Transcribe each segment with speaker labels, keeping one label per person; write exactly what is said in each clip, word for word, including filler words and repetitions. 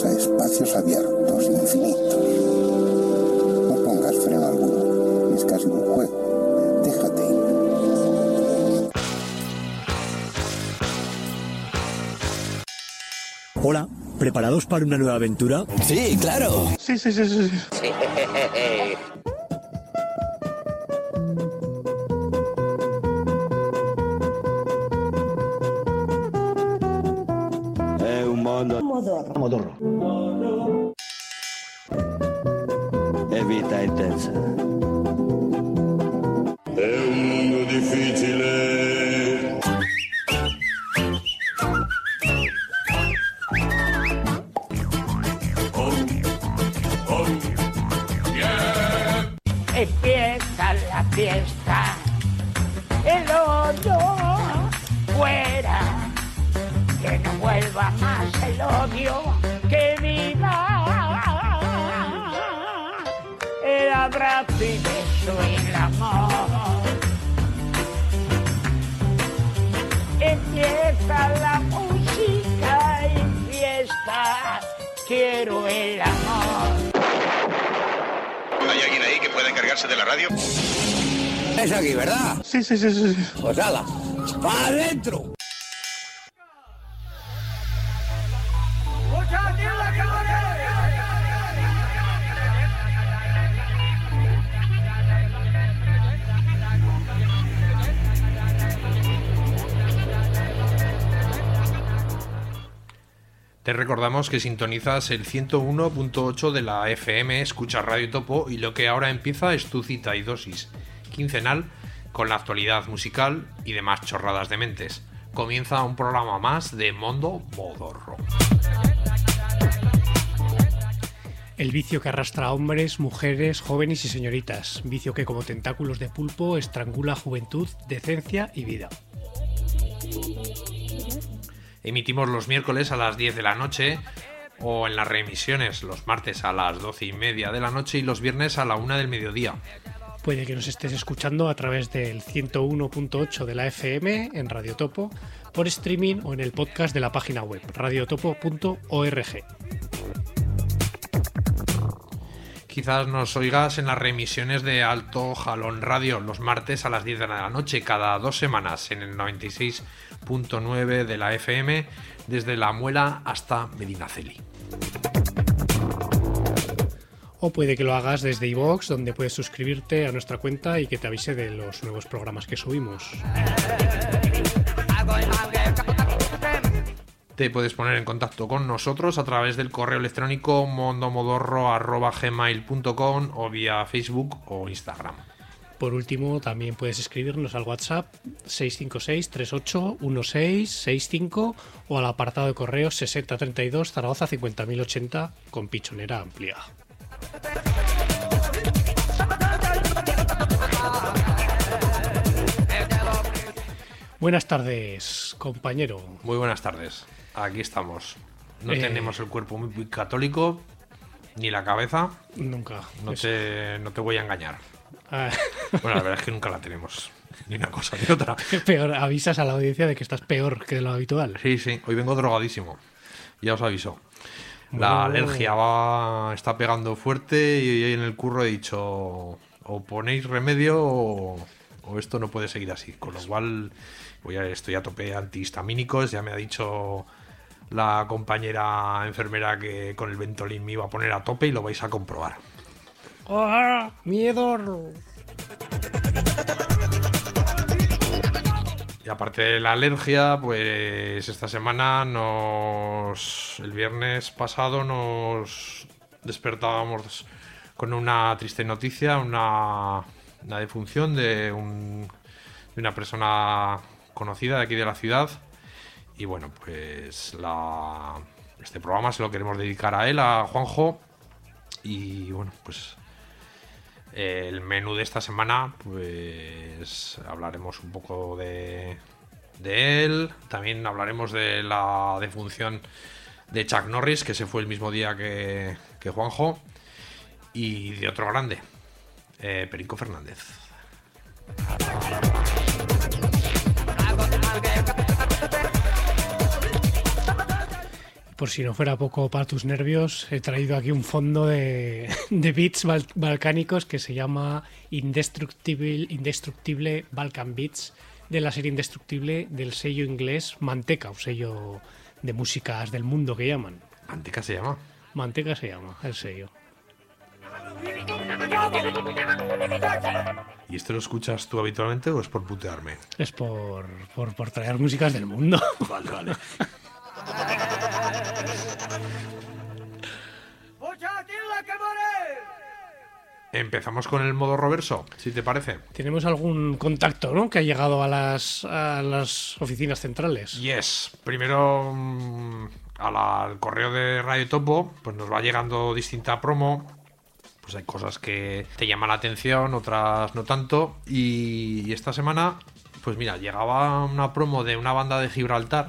Speaker 1: a espacios abiertos, infinitos. No pongas freno alguno, es casi un juego. Déjate ir.
Speaker 2: Hola, ¿preparados para una nueva aventura?
Speaker 3: Sí, claro.
Speaker 4: Sí, sí, sí, sí. sí.
Speaker 5: Modorro. E vita intensa.
Speaker 6: È un mondo difficile. Oh, oh, yeah.
Speaker 7: Empieza la fiesta. El odio fuera. Que no vuelva más el odio, que viva el abrazo y beso y el amor. Empieza la música y fiesta, quiero el amor.
Speaker 8: ¿Hay alguien ahí que pueda encargarse de la radio?
Speaker 3: Es aquí, ¿verdad?
Speaker 4: Sí, sí, sí, sí.
Speaker 3: Pues hala, ¡para adentro!
Speaker 9: Te recordamos que sintonizas el ciento uno punto ocho de la F M, escuchas Radio Topo y lo que ahora empieza es tu cita y dosis quincenal con la actualidad musical y demás chorradas de mentes. Comienza un programa más de Mondo Modorro.
Speaker 10: El vicio que arrastra a hombres, mujeres, jóvenes y señoritas. Vicio que como tentáculos de pulpo estrangula juventud, decencia y vida.
Speaker 9: Emitimos los miércoles a las diez de la noche o en las reemisiones los martes a las doce y media de la noche y los viernes a la una del mediodía.
Speaker 10: Puede que nos estés escuchando a través del ciento uno punto ocho de la F M en Radio Topo, por streaming o en el podcast de la página web radiotopo punto org.
Speaker 9: Quizás nos oigas en las reemisiones de Alto Jalón Radio los martes a las diez de la noche cada dos semanas en el noventa y seis punto nueve de la F M desde La Muela hasta Medinaceli.
Speaker 10: O puede que lo hagas desde iVoox, donde puedes suscribirte a nuestra cuenta y que te avise de los nuevos programas que subimos.
Speaker 9: Te puedes poner en contacto con nosotros a través del correo electrónico mondomodorro arroba gmail punto com o vía Facebook o Instagram.
Speaker 10: Por último, también puedes escribirnos al WhatsApp seis cinco seis, tres ocho uno seis seis cinco o al apartado de correos sesenta treinta y dos Zaragoza cincuenta mil ochenta con pichonera amplia. Buenas tardes, compañero.
Speaker 9: Muy buenas tardes. Aquí estamos. No
Speaker 10: Eh,
Speaker 9: tenemos el cuerpo muy, muy católico, ni la cabeza.
Speaker 10: Nunca.
Speaker 9: No
Speaker 10: Es-
Speaker 9: te, no te voy a engañar.
Speaker 10: Ah,
Speaker 9: Bueno, la verdad es que nunca la tenemos. Ni una cosa ni otra.
Speaker 10: peor, avisas a la audiencia de que estás peor que lo habitual.
Speaker 9: Sí, sí. Hoy vengo drogadísimo. Ya os aviso. La
Speaker 10: Bueno.
Speaker 9: alergia va está pegando fuerte y hoy en el curro he dicho o ponéis remedio o, o esto no puede seguir así. Con lo cual voy a, estoy a tope de antihistamínicos. Ya me ha dicho la compañera enfermera que con el Ventolin me iba a poner a tope y lo vais a comprobar.
Speaker 10: ¡Ah, miedo!
Speaker 9: Y aparte de la alergia, pues esta semana nos... El viernes pasado nos despertábamos con una triste noticia, una, una defunción de, un, de una persona conocida de aquí de la ciudad. Y bueno, pues la, este programa se lo queremos dedicar a él, a Juanjo. Y bueno, pues... El menú de esta semana, pues hablaremos un poco de, de él. También hablaremos de la defunción de Chuck Norris, que se fue el mismo día que, que Juanjo. Y de otro grande, eh, Perico Fernández.
Speaker 10: Por si no fuera poco para tus nervios, he traído aquí un fondo de, de beats bal- balcánicos que se llama Indestructible, Indestructible Balkan Beats, de la serie Indestructible del sello inglés Manteca, un sello de músicas del mundo que llaman.
Speaker 9: ¿Manteca se llama?
Speaker 10: Manteca se llama, el sello.
Speaker 9: ¿Y esto lo escuchas tú habitualmente o es por putearme?
Speaker 10: Es por, por, por traer músicas del mundo.
Speaker 9: Vale, vale. Empezamos con el modo reverso, si te parece.
Speaker 10: Tenemos algún contacto, ¿no?, que ha llegado a las, a las oficinas centrales.
Speaker 9: Yes. Primero mm, a la- al correo de Radio Topo, pues nos va llegando distinta promo. Pues hay cosas que te llaman la atención, otras no tanto. Y, y esta semana, pues mira, llegaba una promo de una banda de Gibraltar.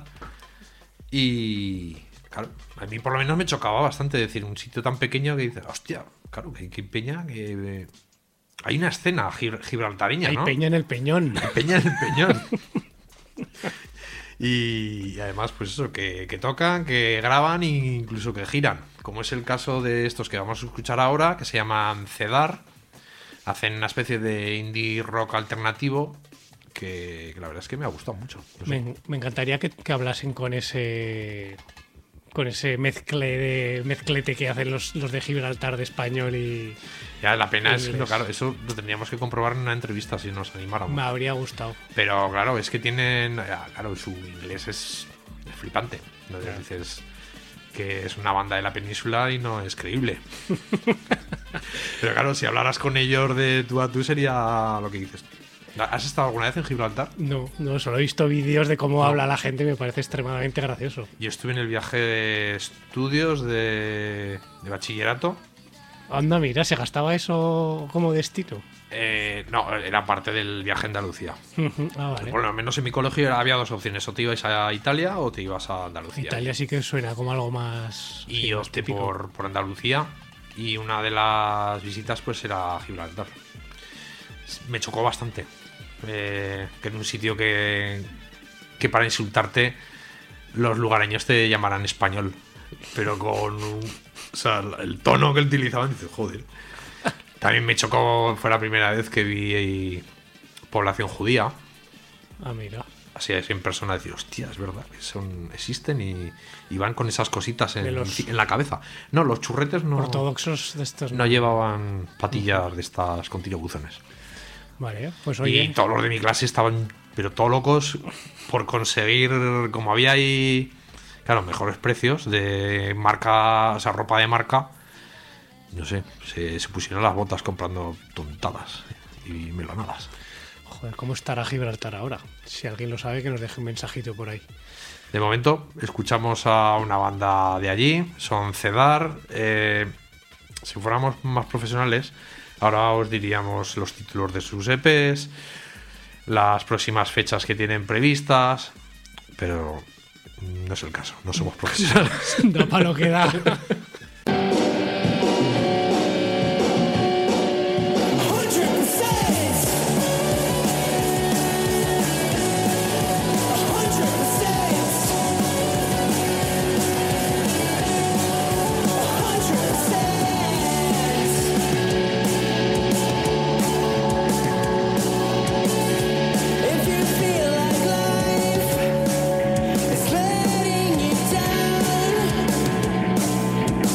Speaker 9: Y claro, a mí por lo menos me chocaba bastante decir un sitio tan pequeño que dices, hostia, claro, que, que peña, que eh, hay una escena gib- gibraltareña,
Speaker 10: Hay
Speaker 9: ¿no?
Speaker 10: peña en el peñón.
Speaker 9: Hay peña en el peñón. y, y además, pues eso, que, que tocan, que graban e incluso que giran. Como es el caso de estos que vamos a escuchar ahora, que se llaman Cedar. Hacen una especie de indie rock alternativo que, que la verdad es que me ha gustado mucho. No sé.
Speaker 10: Me, me encantaría que, que hablasen con ese con ese mezcle de, mezclete que hacen los, los de Gibraltar de español y...
Speaker 9: Ya, la pena es que,
Speaker 10: inglés.
Speaker 9: no, claro, eso lo tendríamos que comprobar en una entrevista si nos animáramos.
Speaker 10: Me habría gustado.
Speaker 9: Pero claro, es que tienen... Claro, su inglés es, es flipante. ¿No?
Speaker 10: Claro.
Speaker 9: Dices que es una banda de la península y no es creíble. Pero claro, si hablaras con ellos de tú a tú sería lo que dices. ¿Has estado alguna vez en Gibraltar?
Speaker 10: No, no, solo he visto vídeos de cómo
Speaker 9: No.
Speaker 10: habla la gente y me parece extremadamente gracioso.
Speaker 9: Yo estuve en el viaje de estudios de, de bachillerato.
Speaker 10: Anda, mira, ¿se gastaba eso como destino?
Speaker 9: Eh, no, era parte del viaje a Andalucía.
Speaker 10: Ah, vale.
Speaker 9: Por lo menos en mi colegio había dos opciones. O te ibas a Italia o te ibas a Andalucía.
Speaker 10: Italia sí que suena como algo más...
Speaker 9: Y
Speaker 10: sí,
Speaker 9: yo
Speaker 10: más
Speaker 9: opté
Speaker 10: típico.
Speaker 9: por, por Andalucía. Y una de las visitas pues era Gibraltar. Me chocó bastante. Eh, que en un sitio que, que para insultarte los lugareños te llamarán español. Pero con un, o sea, el tono que utilizaban, dices, joder. También me chocó, fue la primera vez que vi población judía.
Speaker 10: Ah, mira.
Speaker 9: Así es, en persona, decir, hostia, es verdad, que son, existen y, y van con esas cositas en,
Speaker 10: De los-
Speaker 9: en la cabeza. No, los churretes no,
Speaker 10: Ortodoxos de estos...
Speaker 9: no llevaban patillas de estas con tirobuzones.
Speaker 10: Vale, pues oye...
Speaker 9: Y todos los de mi clase estaban, pero todos locos, por conseguir, como había ahí, claro, mejores precios de marca, o sea, ropa de marca, no sé, se, se pusieron las botas comprando tontadas y melonadas.
Speaker 10: Joder, ¿cómo estará Gibraltar ahora? Si alguien lo sabe, que nos deje un mensajito por ahí.
Speaker 9: De momento, escuchamos a una banda de allí, son Cedar. Eh, si fuéramos más profesionales, ahora os diríamos los títulos de sus E Pes, las próximas fechas que tienen previstas, pero no es el caso, no somos profesionales.
Speaker 10: Da para lo que da.
Speaker 11: It's letting you down.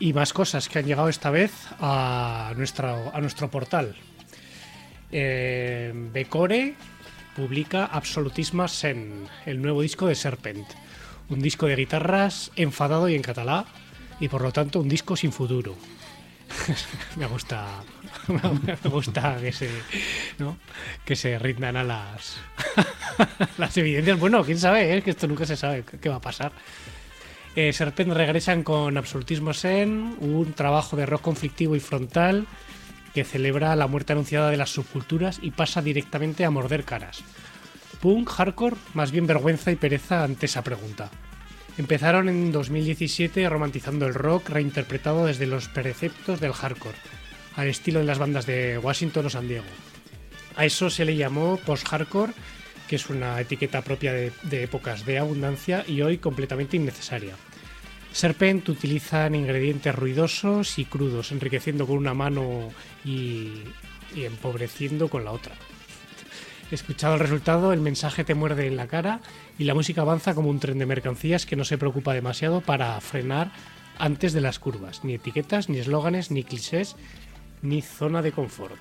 Speaker 10: Y más cosas que han llegado esta vez a, nuestra, a nuestro portal. Eh, Becore publica Absolutisme Sen, el nuevo disco de Serpent. Un disco de guitarras enfadado y en catalá, y por lo tanto un disco sin futuro. me gusta me gusta que se ¿no? que se rindan a las las evidencias. Bueno, quién sabe, ¿eh? Que esto nunca se sabe qué va a pasar. eh, Serpent regresan con Absolutisme Sen, un trabajo de rock conflictivo y frontal que celebra la muerte anunciada de las subculturas y pasa directamente a morder caras. Punk, hardcore, más bien vergüenza y pereza ante esa pregunta. Empezaron en dos mil diecisiete romantizando el rock reinterpretado desde los preceptos del hardcore, al estilo de las bandas de Washington o San Diego. A eso se le llamó post-hardcore, que es una etiqueta propia de, de épocas de abundancia y hoy completamente innecesaria. Serpent utilizan ingredientes ruidosos y crudos, enriqueciendo con una mano y, y empobreciendo con la otra. Escuchado el resultado, el mensaje te muerde en la cara y la música avanza como un tren de mercancías que no se preocupa demasiado para frenar antes de las curvas. Ni etiquetas, ni eslóganes, ni clichés, ni zona de confort.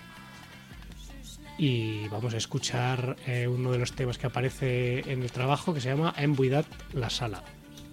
Speaker 10: Y vamos a escuchar eh, uno de los temas que aparece en el trabajo, que se llama Em buidat la sala.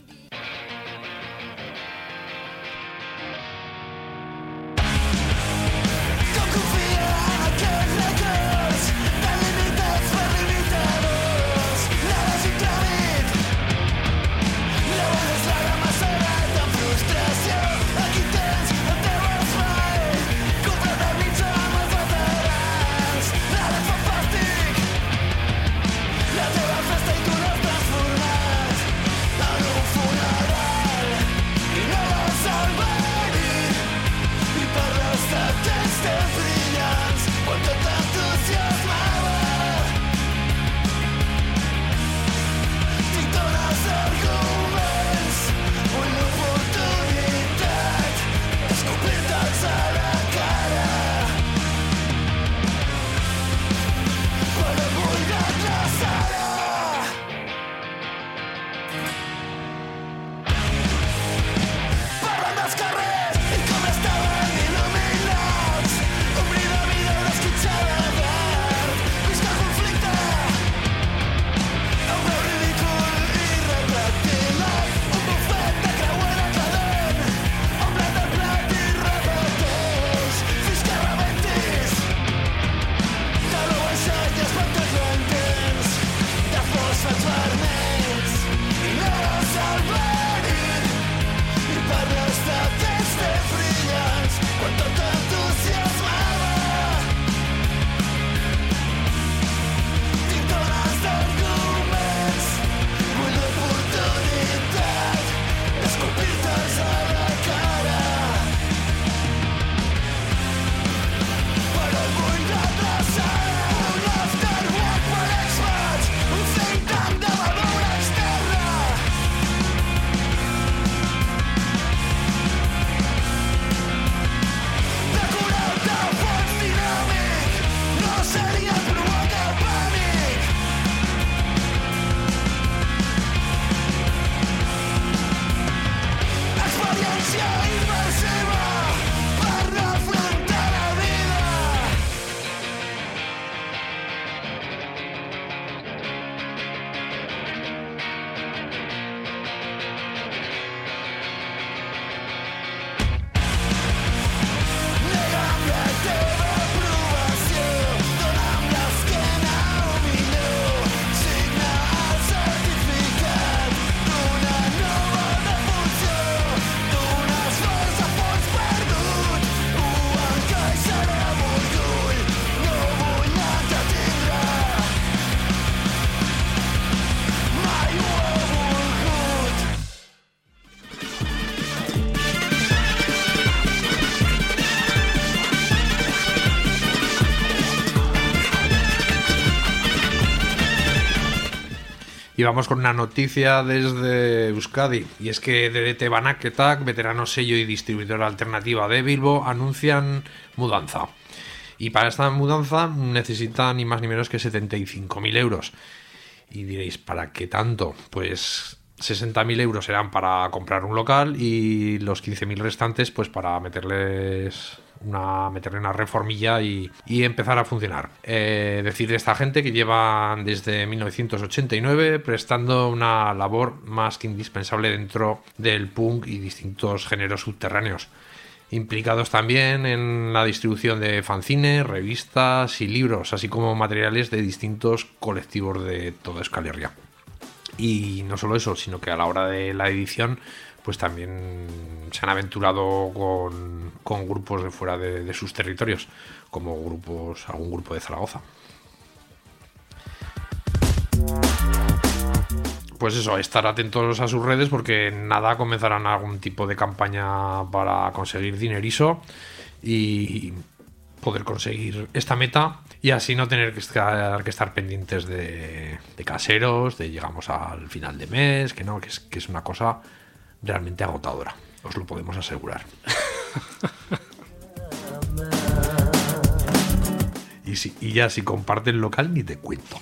Speaker 9: Y vamos con una noticia desde Euskadi, y es que D D T Banaketak, veterano sello y distribuidora alternativa de Bilbo, anuncian mudanza. Y para esta mudanza necesitan ni más ni menos que setenta y cinco mil euros. Y diréis, ¿para qué tanto? Pues sesenta mil euros serán para comprar un local y los quince mil restantes pues para meterles una, meterle una reformilla y, y empezar a funcionar. Eh, decir de esta gente que llevan desde mil novecientos ochenta y nueve prestando una labor más que indispensable dentro del punk y distintos géneros subterráneos, implicados también en la distribución de fanzines, revistas y libros, así como materiales de distintos colectivos de toda Euskal Herria. Y no solo eso, sino que a la hora de la edición pues también se han aventurado con, con grupos de fuera de, de sus territorios, como grupos, algún grupo de Zaragoza. Pues eso, estar atentos a sus redes porque nada comenzarán algún tipo de campaña para conseguir dinerizo y poder conseguir esta meta y así no tener que estar, que estar pendientes de, de caseros, de llegamos al final de mes, que no, que es, que es una cosa realmente agotadora, os lo podemos asegurar. y, si, y ya si comparten local ni te cuento.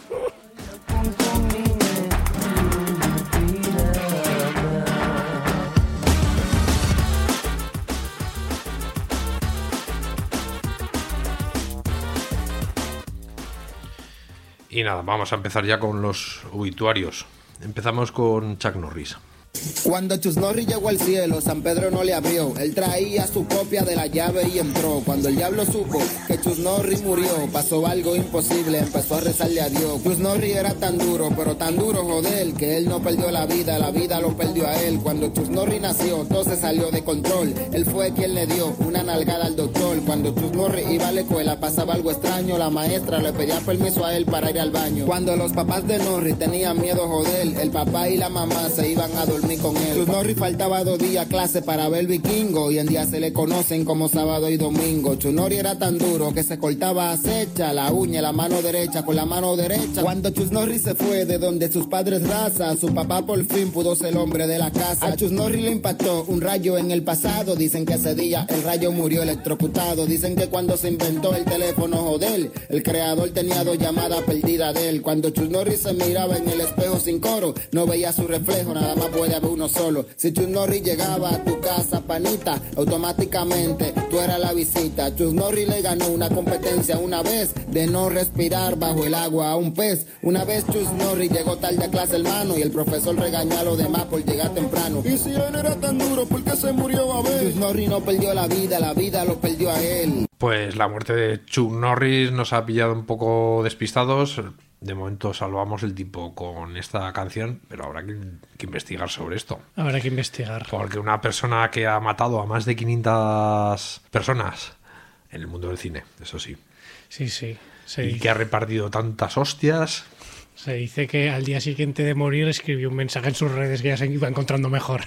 Speaker 9: Y nada, vamos a empezar ya con los obituarios. Empezamos con Chuck Norris.
Speaker 11: Cuando Chus Norris llegó al cielo, San Pedro no le abrió. Él traía su copia de la llave y entró. Cuando el diablo supo que Chus Norris murió, pasó algo imposible, empezó a rezarle a Dios. Chus Norris era tan duro, pero tan duro, joder, que él no perdió la vida, la vida lo perdió a él. Cuando Chus Norris nació, todo se salió de control. Él fue quien le dio una nalgada al doctor. Cuando Chus Norris iba a la escuela, pasaba algo extraño. La maestra le pedía permiso a él para ir al baño. Cuando los papás de Norris tenían miedo, joder, el papá y la mamá se iban a dormir con él. Chus Norris faltaba dos días a clase para ver Vikingo. Hoy en día se le conocen como sábado y domingo. Chus Norris era tan duro que se cortaba a acecha la uña, la mano derecha con la mano derecha. Cuando Chus Norris se fue de donde sus padres raza, su papá por fin pudo ser el hombre de la casa. A Chus Norris le impactó un rayo en el pasado. Dicen que ese día el rayo murió electrocutado. Dicen que cuando se inventó el teléfono, joder, el creador tenía dos llamadas perdidas de él. Cuando Chus Norris se miraba en el espejo sin coro, no veía su reflejo, nada más puede haber uno solo. Si Chus Norris llegaba a tu casa, panita, automáticamente tú eras la visita. Chus Norris le ganó una competencia una vez de no respirar bajo el agua a un pez. Una vez Chus Norris llegó tarde a clase, hermano, y el profesor regañó a los demás por llegar temprano. Y si él era tan duro, ¿por qué se murió a ver? Chus Norris no perdió la vida, la vida lo perdió a él.
Speaker 9: Pues la muerte de Chuck Norris nos ha pillado un poco despistados. De momento salvamos el tipo con esta canción, pero habrá que, que investigar sobre esto.
Speaker 10: Habrá que investigar.
Speaker 9: Porque una persona que ha matado a más de quinientas personas en el mundo del cine, eso sí.
Speaker 10: Sí, sí.
Speaker 9: Y dice que ha repartido tantas hostias.
Speaker 10: Se dice que al día siguiente de morir escribió un mensaje en sus redes que ya se iba encontrando mejor.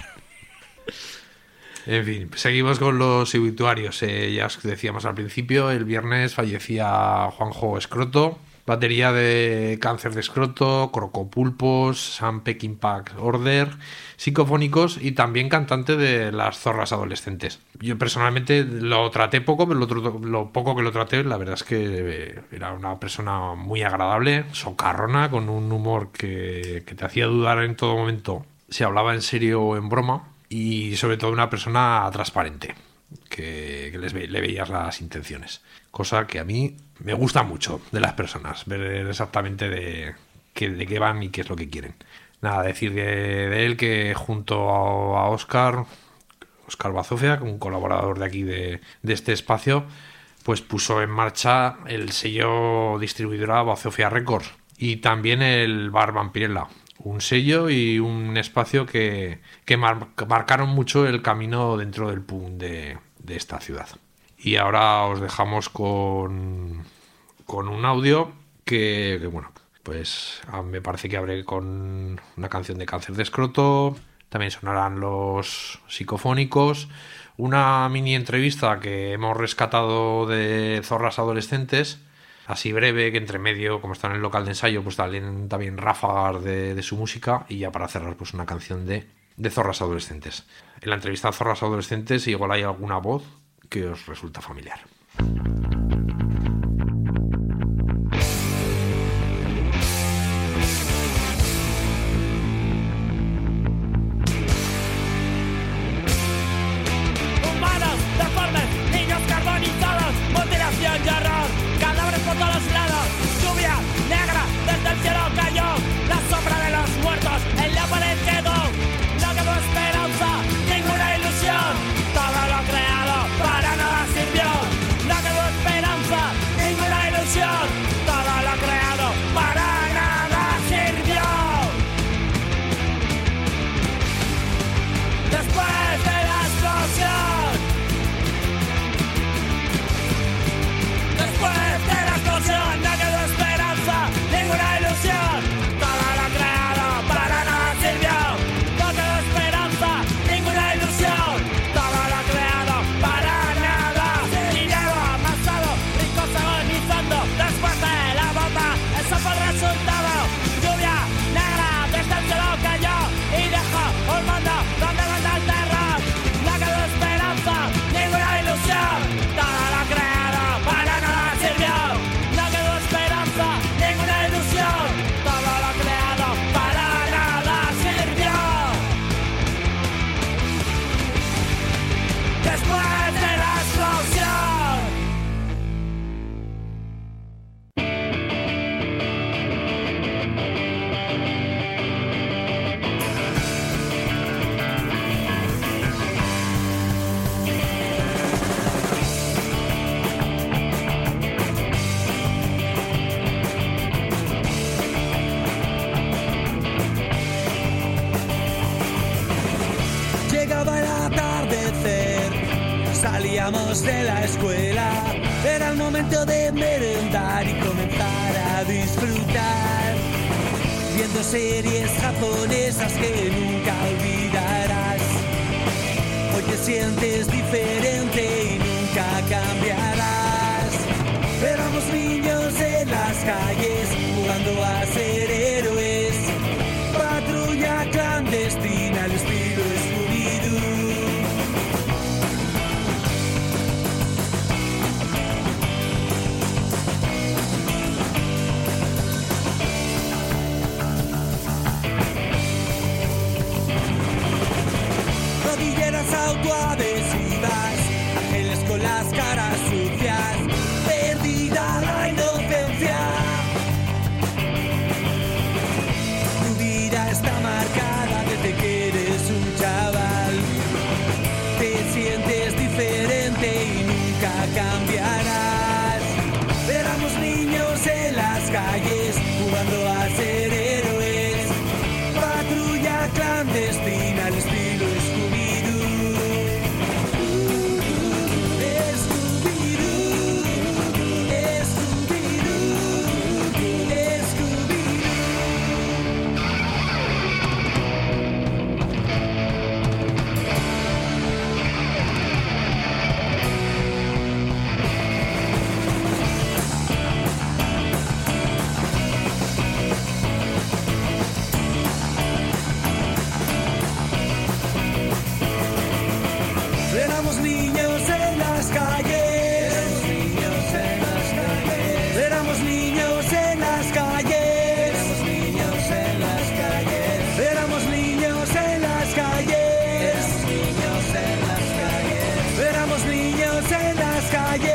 Speaker 9: En fin, seguimos con los obituarios. Eh, ya os decíamos al principio, el viernes fallecía Juanjo Escroto, batería de Cáncer de Escroto, Crocopulpos, Sam Peckinpah Order, Psicofónicos y también cantante de Las Zorras Adolescentes. Yo personalmente lo traté poco, pero lo, lo poco que lo traté, la verdad es que era una persona muy agradable, socarrona, con un humor que, que te hacía dudar en todo momento si hablaba en serio o en broma, y sobre todo una persona transparente, que, que les ve, le veías las intenciones. Cosa que a mí me gusta mucho de las personas, ver exactamente de, que, de qué van y qué es lo que quieren. Nada, decir de, de él que junto a, a Óscar, Óscar Bazofia, un colaborador de aquí de, de este espacio, pues puso en marcha el sello distribuidora Bazofia Records y también el Bar Vampirella. Un sello y un espacio que, que mar, marcaron mucho el camino dentro del punk de, de esta ciudad. Y ahora os dejamos con, con un audio que, que, bueno, pues me parece que abre con una canción de Cáncer de Escroto. También sonarán los Psicofónicos. Una mini entrevista que hemos rescatado de Zorras Adolescentes, así breve, que entre medio, como está en el local de ensayo, pues también, también ráfagas de, de su música. Y ya para cerrar, pues una canción de, de Zorras Adolescentes. En la entrevista a Zorras Adolescentes igual hay alguna voz que os resulta familiar.
Speaker 12: Salíamos de la escuela, era el momento de merendar y comenzar a disfrutar, viendo series japonesas que nunca olvidarás. Hoy te sientes diferente y nunca cambiarás. Éramos niños en las calles, jugando a ser héroes. Patrulla clandestina al estilo Scooby-Doo. Rodilleras autoadhesivas, ángeles con las caras sucias, perdida la inocencia. Tu vida está marcada desde que eres un chaval. Te sientes diferente y nunca cambiarás. Éramos niños en las calles, jugando a ser héroes. Patrulla clandestina al estilo Scooby-Doo. Éramos niños en las calles. Éramos niños en las calles. Éramos niños en las calles. Éramos niños en las calles. Éramos niños en las calles.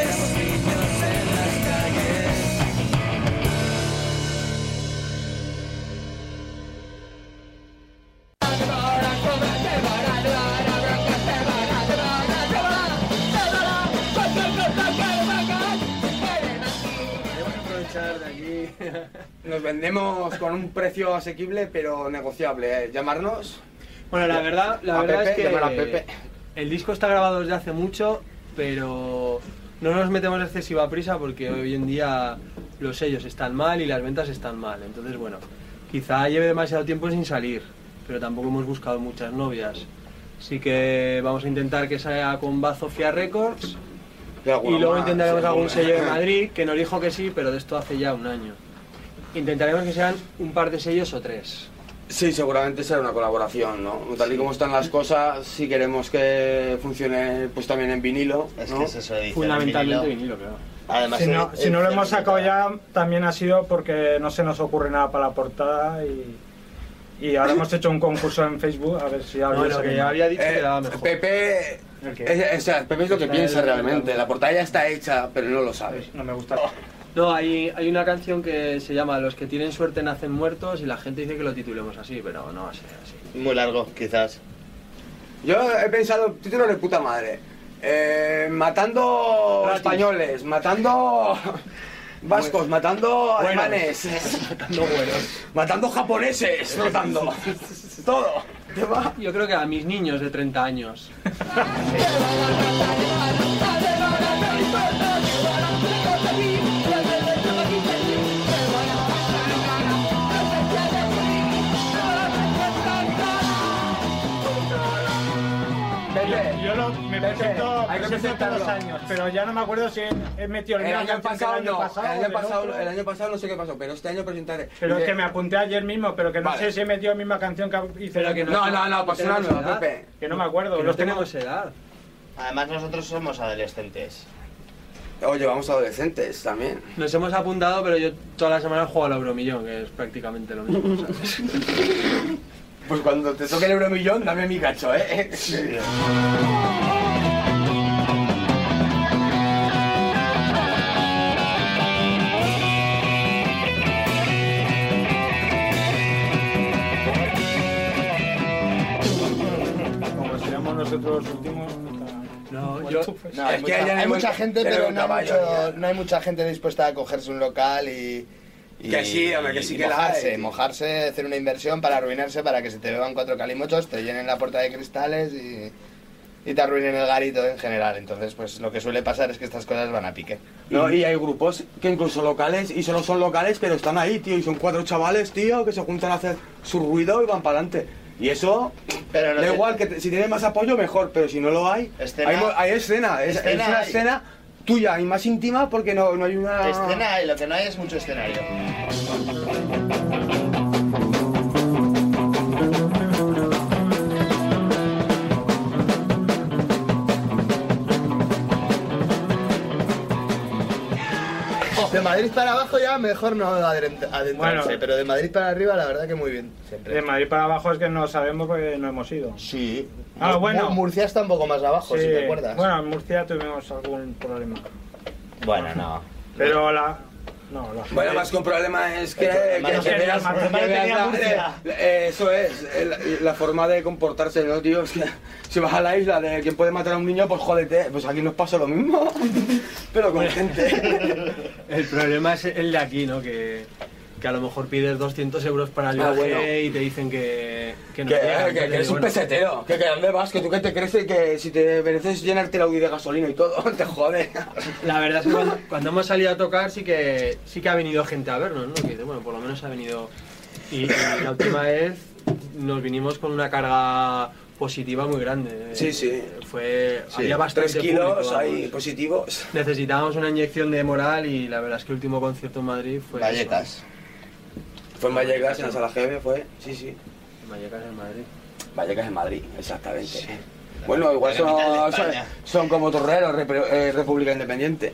Speaker 13: Nos vendemos con un precio asequible pero negociable, ¿eh? Llamarnos.
Speaker 14: Bueno, la verdad, la
Speaker 13: a
Speaker 14: verdad
Speaker 13: Pepe,
Speaker 14: es que
Speaker 13: llamar a Pepe.
Speaker 14: El disco está grabado desde hace mucho, pero no nos metemos excesiva prisa porque hoy en día los sellos están mal y las ventas están mal. Entonces, bueno, quizá lleve demasiado tiempo sin salir, pero tampoco hemos buscado muchas novias. Así que vamos a intentar que salga con Bazofia Records y luego
Speaker 13: más,
Speaker 14: intentaremos
Speaker 13: sí,
Speaker 14: algún
Speaker 13: alguna.
Speaker 14: sello de Madrid, que nos dijo que sí, pero de esto hace ya un año. Intentaremos que sean un par de sellos o tres.
Speaker 13: Sí, seguramente será una colaboración, ¿no? Tal y como están las cosas, si queremos que funcione pues también en vinilo,
Speaker 15: Es
Speaker 13: ¿no?
Speaker 15: que es eso de
Speaker 14: Fundamentalmente vinilo, claro.
Speaker 15: Además,
Speaker 16: si no,
Speaker 15: el-
Speaker 16: si
Speaker 15: el
Speaker 16: no lo hemos
Speaker 15: certificado.
Speaker 16: sacado ya, también ha sido porque no se nos ocurre nada para la portada y, y ahora hemos hecho un concurso en Facebook a ver si alguien
Speaker 14: No, lo
Speaker 16: se
Speaker 14: que
Speaker 16: anima.
Speaker 14: ya había dicho
Speaker 13: Eh,
Speaker 14: que daba mejor.
Speaker 13: Pepe, es, o sea, Pepe es lo que
Speaker 14: Está
Speaker 13: piensa
Speaker 14: el-
Speaker 13: realmente. La portada ya está hecha, pero no lo sabe.
Speaker 16: No me gusta.
Speaker 14: No, hay, hay una canción que se llama Los que tienen suerte nacen muertos y la gente dice que lo titulemos así, pero no va a ser así.
Speaker 15: Muy largo, quizás.
Speaker 13: Yo he pensado, título de puta madre. Eh, matando
Speaker 14: Gratis.
Speaker 13: españoles, matando vascos, matando
Speaker 14: Buenos.
Speaker 13: alemanes,
Speaker 14: Matando buenos.
Speaker 13: matando japoneses, matando todo. ¿Te va?
Speaker 14: Yo creo que a mis niños de treinta años.
Speaker 13: Pepe,
Speaker 16: Yo lo, me
Speaker 13: Pepe,
Speaker 16: presento,
Speaker 13: hay que
Speaker 16: presento todos
Speaker 13: presentarlo.
Speaker 16: los años, pero ya no me acuerdo si he, he metido el
Speaker 13: El
Speaker 16: mismo
Speaker 13: año
Speaker 16: canción que
Speaker 13: pasado
Speaker 16: el año
Speaker 13: no,
Speaker 16: pasado.
Speaker 13: el
Speaker 16: o
Speaker 13: año
Speaker 16: del
Speaker 13: pasado,
Speaker 16: otro.
Speaker 13: el año pasado no sé qué pasó, pero este año presentaré.
Speaker 16: Pero es
Speaker 13: Dice-
Speaker 16: que me apunté ayer mismo, pero que no
Speaker 13: Vale.
Speaker 16: sé si he metido la misma canción que hice
Speaker 14: Pero
Speaker 16: el
Speaker 14: que
Speaker 16: año
Speaker 13: No,
Speaker 16: pasado.
Speaker 13: no, no, pues una
Speaker 14: tenemos
Speaker 13: nueva,
Speaker 14: edad.
Speaker 13: Pepe.
Speaker 16: Que no me acuerdo.
Speaker 14: Que
Speaker 16: lo
Speaker 14: no
Speaker 16: tengo-
Speaker 14: tenemos edad.
Speaker 15: Además, nosotros somos adolescentes.
Speaker 13: Oye, vamos adolescentes también.
Speaker 14: Nos hemos apuntado, pero yo toda la semana juego al Euromillón, que es prácticamente lo mismo, ¿sabes?
Speaker 13: Pues cuando te toque el euromillón, dame mi cacho, ¿eh?
Speaker 16: Como seamos nosotros los últimos.
Speaker 14: No, yo...
Speaker 15: No, hay,
Speaker 13: Es que
Speaker 15: mucha,
Speaker 13: ya
Speaker 15: hay
Speaker 13: hemos-
Speaker 15: mucha gente,
Speaker 13: ya
Speaker 15: pero
Speaker 13: hemos
Speaker 15: no hay,
Speaker 13: caballo,
Speaker 15: mucho-
Speaker 13: ya.
Speaker 15: no hay mucha gente dispuesta a cogerse un local y... y-
Speaker 13: Que sí, hombre, que sí
Speaker 15: y
Speaker 13: que la
Speaker 15: mojarse,
Speaker 13: hay.
Speaker 15: mojarse, hacer una inversión para arruinarse, para que se te beban cuatro calimochos, te llenen la puerta de cristales y... y te arruinen el garito en general. Entonces, pues lo que suele pasar es que estas cosas van a pique.
Speaker 13: No, y hay grupos que incluso locales, y solo son locales, pero están ahí, tío, y son cuatro chavales, tío, que se juntan a hacer su ruido y van para adelante. Y eso,
Speaker 15: pero no
Speaker 13: da
Speaker 15: te...
Speaker 13: igual, que te, si tienes más apoyo, mejor, pero si no lo hay,
Speaker 15: escena,
Speaker 13: hay, hay escena, es,
Speaker 15: escena
Speaker 13: es una
Speaker 15: hay.
Speaker 13: escena tuya y más íntima porque no, no hay una...
Speaker 15: Escena hay, lo que no hay es mucho escenario. De Madrid para abajo ya mejor no adentrarse, bueno, pero de Madrid para arriba la verdad que muy bien. Siempre.
Speaker 16: De Madrid para abajo es que no sabemos porque no hemos ido.
Speaker 15: Sí.
Speaker 16: Ah, bueno.
Speaker 15: Murcia está un poco más abajo,
Speaker 16: sí,
Speaker 15: si te acuerdas.
Speaker 16: Bueno, en Murcia tuvimos algún problema.
Speaker 15: Bueno, no.
Speaker 16: Pero la... No, la
Speaker 13: bueno, más que un problema es que,
Speaker 16: que,
Speaker 13: que,
Speaker 16: no
Speaker 13: que veas,
Speaker 16: más
Speaker 13: que veas la, eh, eso es, la, la forma de comportarse, ¿no, tío? Es que si vas a la isla de quien puede matar a un niño, pues jódete, pues aquí nos pasa lo mismo, pero con gente.
Speaker 14: El problema es el de aquí, ¿no? Que, que a lo mejor pides doscientos euros para el viaje ah, bueno. y te dicen que, que no
Speaker 13: que,
Speaker 14: llegan,
Speaker 13: que, que eres bueno. un pesetero, que, que dónde vas, que tú que te crees que si te mereces llenarte el Audi de gasolina y todo, te jode.
Speaker 14: La verdad es que cuando, cuando hemos salido a tocar sí que sí que ha venido gente a vernos, ¿no? Que bueno, por lo menos ha venido... Y, y la última vez nos vinimos con una carga positiva muy grande.
Speaker 13: Sí, sí.
Speaker 14: Fue...
Speaker 13: Sí.
Speaker 14: Había bastante
Speaker 13: Tres kilos
Speaker 14: público,
Speaker 13: ahí positivos.
Speaker 14: Necesitábamos una inyección de moral y la verdad es que el último concierto en Madrid fue...
Speaker 15: Vallecas.
Speaker 14: Eso.
Speaker 13: Fue en Vallecas, en la Sala G B, fue, sí, sí.
Speaker 14: Vallecas en Madrid.
Speaker 13: Vallecas en Madrid, exactamente. Sí. Bueno, igual son, son, son como Torreros, eh, República Independiente.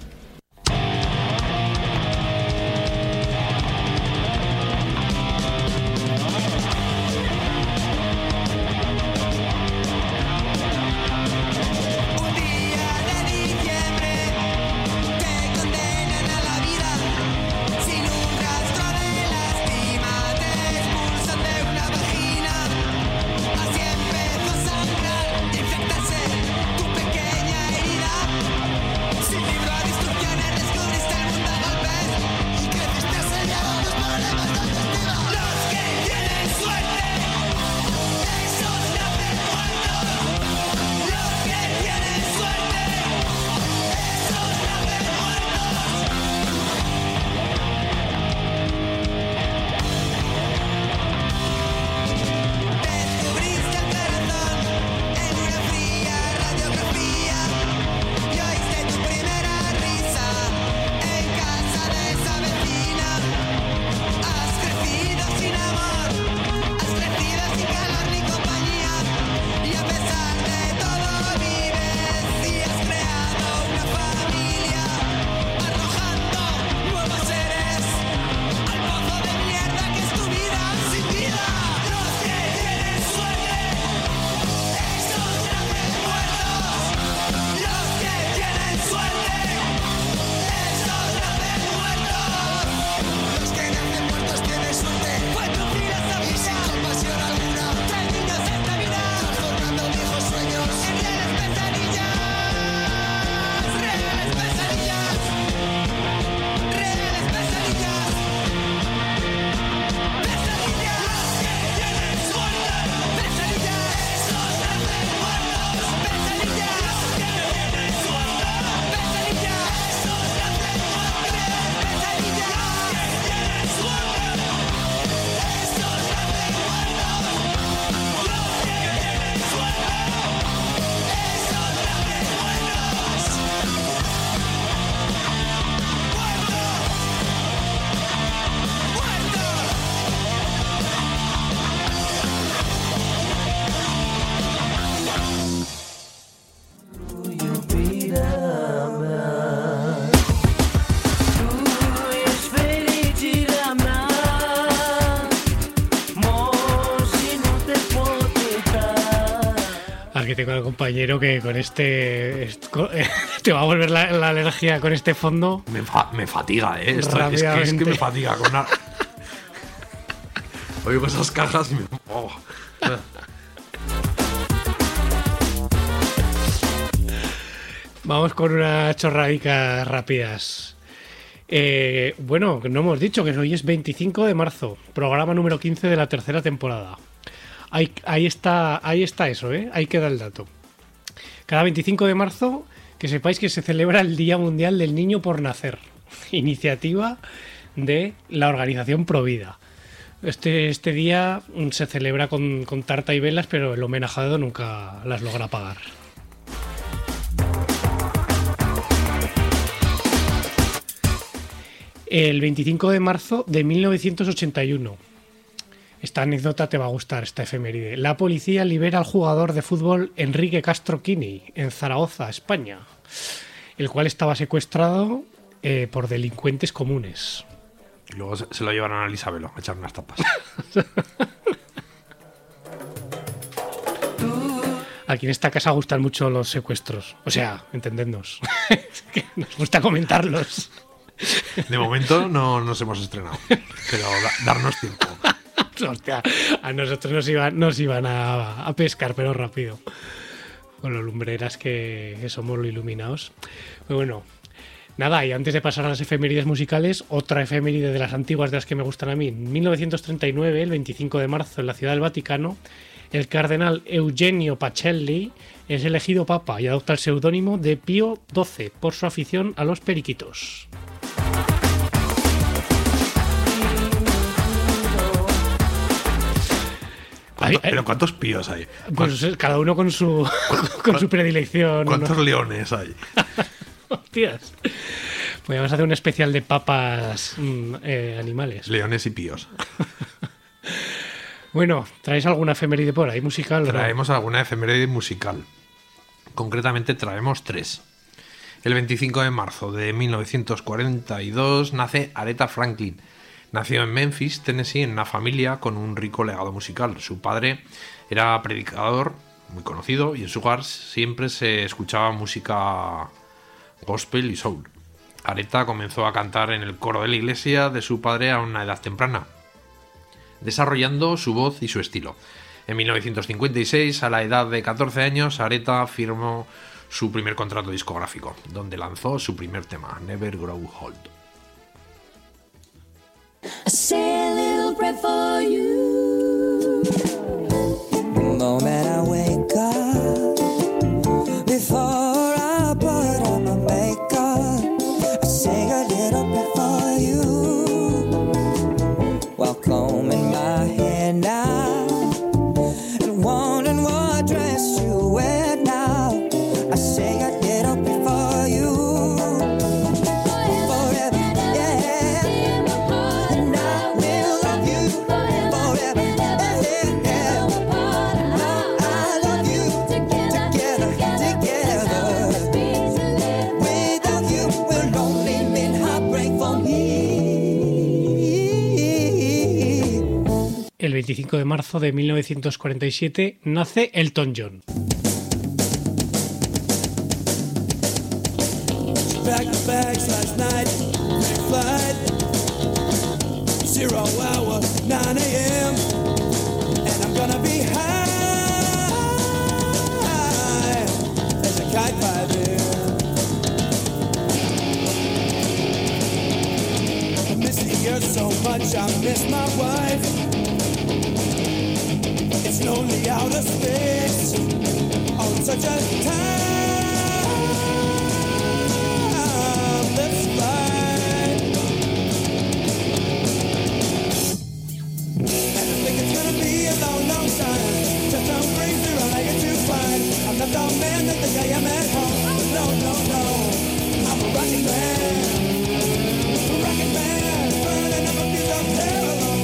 Speaker 10: Aquí tengo al compañero que con este... te va a volver la, la alergia con este fondo.
Speaker 9: Me, fa, me fatiga, ¿eh? Esto, es, que, es que me fatiga con una... Oigo esas cajas y me... Oh.
Speaker 10: Vamos con unas chorradicas rápidas. Eh, bueno, no hemos dicho que hoy es veinticinco de marzo, programa número quince de la tercera temporada. Ahí, ahí está, ahí está eso, ¿eh? Ahí queda el dato. Cada veinticinco de marzo, que sepáis que se celebra el Día Mundial del Niño por Nacer, iniciativa de la organización Provida. Este, este día se celebra con, con tarta y velas, pero el homenajado nunca las logra pagar. El veinticinco de marzo de mil novecientos ochenta y uno. Esta anécdota te va a gustar, esta efeméride. La policía libera al jugador de fútbol Enrique Castro Quini en Zaragoza, España, el cual estaba secuestrado eh, por delincuentes comunes.
Speaker 9: Y luego se, se lo llevaron a Isabelo a echar unas tapas.
Speaker 10: Aquí en esta casa gustan mucho los secuestros. O sea, entendednos. Nos gusta comentarlos.
Speaker 9: De momento no nos hemos estrenado, pero da, darnos tiempo.
Speaker 10: Hostia, a nosotros nos iban, nos iban a, a pescar, pero rápido. Con los lumbreras que, que somos los iluminados. Pero bueno, nada, y antes de pasar a las efemérides musicales, otra efeméride de las antiguas de las que me gustan a mí. En mil novecientos treinta y nueve, el veinticinco de marzo, en la Ciudad del Vaticano, el cardenal Eugenio Pacelli es elegido papa y adopta el seudónimo de Pío doce por su afición a los periquitos.
Speaker 9: ¿Cuánto, ¿Pero cuántos píos hay?
Speaker 10: Pues cada uno con su con su predilección.
Speaker 9: ¿Cuántos
Speaker 10: ¿no?
Speaker 9: leones hay?
Speaker 10: Hostias. Podríamos hacer un especial de papas mmm, eh, animales.
Speaker 9: Leones y píos.
Speaker 10: Bueno, ¿traéis alguna efeméride por ahí musical?
Speaker 9: Traemos
Speaker 10: ¿no?
Speaker 9: alguna efeméride musical. Concretamente traemos tres. El veinticinco de marzo de mil novecientos cuarenta y dos nace Aretha Franklin. Nació en Memphis, Tennessee, en una familia con un rico legado musical. Su padre era predicador, muy conocido, y en su hogar siempre se escuchaba música gospel y soul. Aretha comenzó a cantar en el coro de la iglesia de su padre a una edad temprana, desarrollando su voz y su estilo. En mil novecientos cincuenta y seis, a la edad de catorce años, Aretha firmó su primer contrato discográfico, donde lanzó su primer tema, Never Grow Old.
Speaker 12: I say a little prayer for you. The moment I wake up, before I put on my makeup, I say a little prayer for you. While combing my hair now, and wondering what dress you wear now, I say a little prayer for you.
Speaker 10: El veinticinco de marzo de mil novecientos cuarenta y siete nace Elton John.
Speaker 12: Packed the bags last night, big flight, zero hour, nine a.m. And I'm gonna be high as a kite by then. I miss the earth so much, I miss my wife. It's lonely outer space on such a timeless flight. And I think it's gonna be a long, long time till some breakthrough I get to find I'm not the man that think I am at home. No, no, no, I'm a rocket man, a rocket man, burning up a piece of hell alone.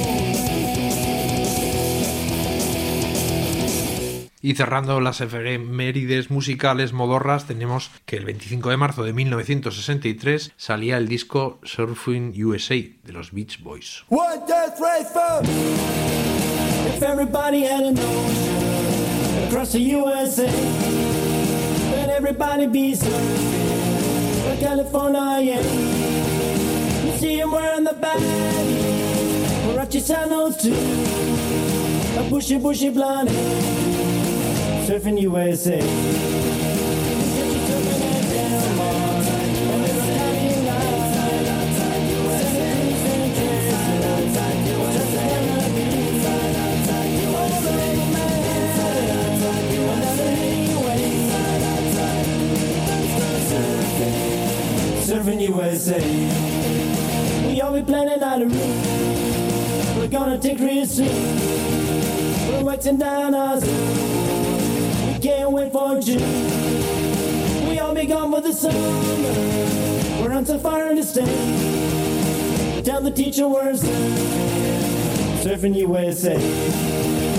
Speaker 9: Y cerrando las efemérides musicales modorras, tenemos que el veinticinco de marzo de mil novecientos sesenta y tres salía el disco Surfing U S A de los Beach Boys.
Speaker 12: One, two, three, four. If everybody had an ocean across the U S A, then everybody be surfing like California. You see him wearing the bag, Huarache sandals too, a bushy, bushy blonde hair. Surfing U S A.
Speaker 17: S A. We all be planning out a route. We're gonna take risks soon. We're waiting down our zoo. We can't wait for June. We all be gone for the summer. We're on so far to stay. Tell the teacher we're surfing U S A.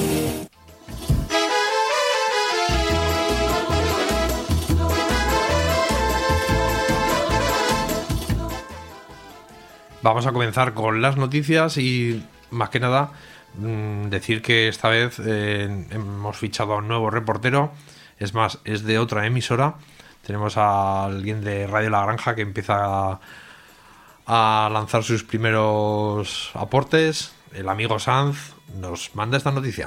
Speaker 9: Vamos a comenzar con las noticias y, más que nada, mmm, decir que esta vez eh, hemos fichado a un nuevo reportero. Es más, es de otra emisora. Tenemos a alguien de Radio La Granja que empieza a, a lanzar sus primeros aportes. El amigo Sanz nos manda esta noticia.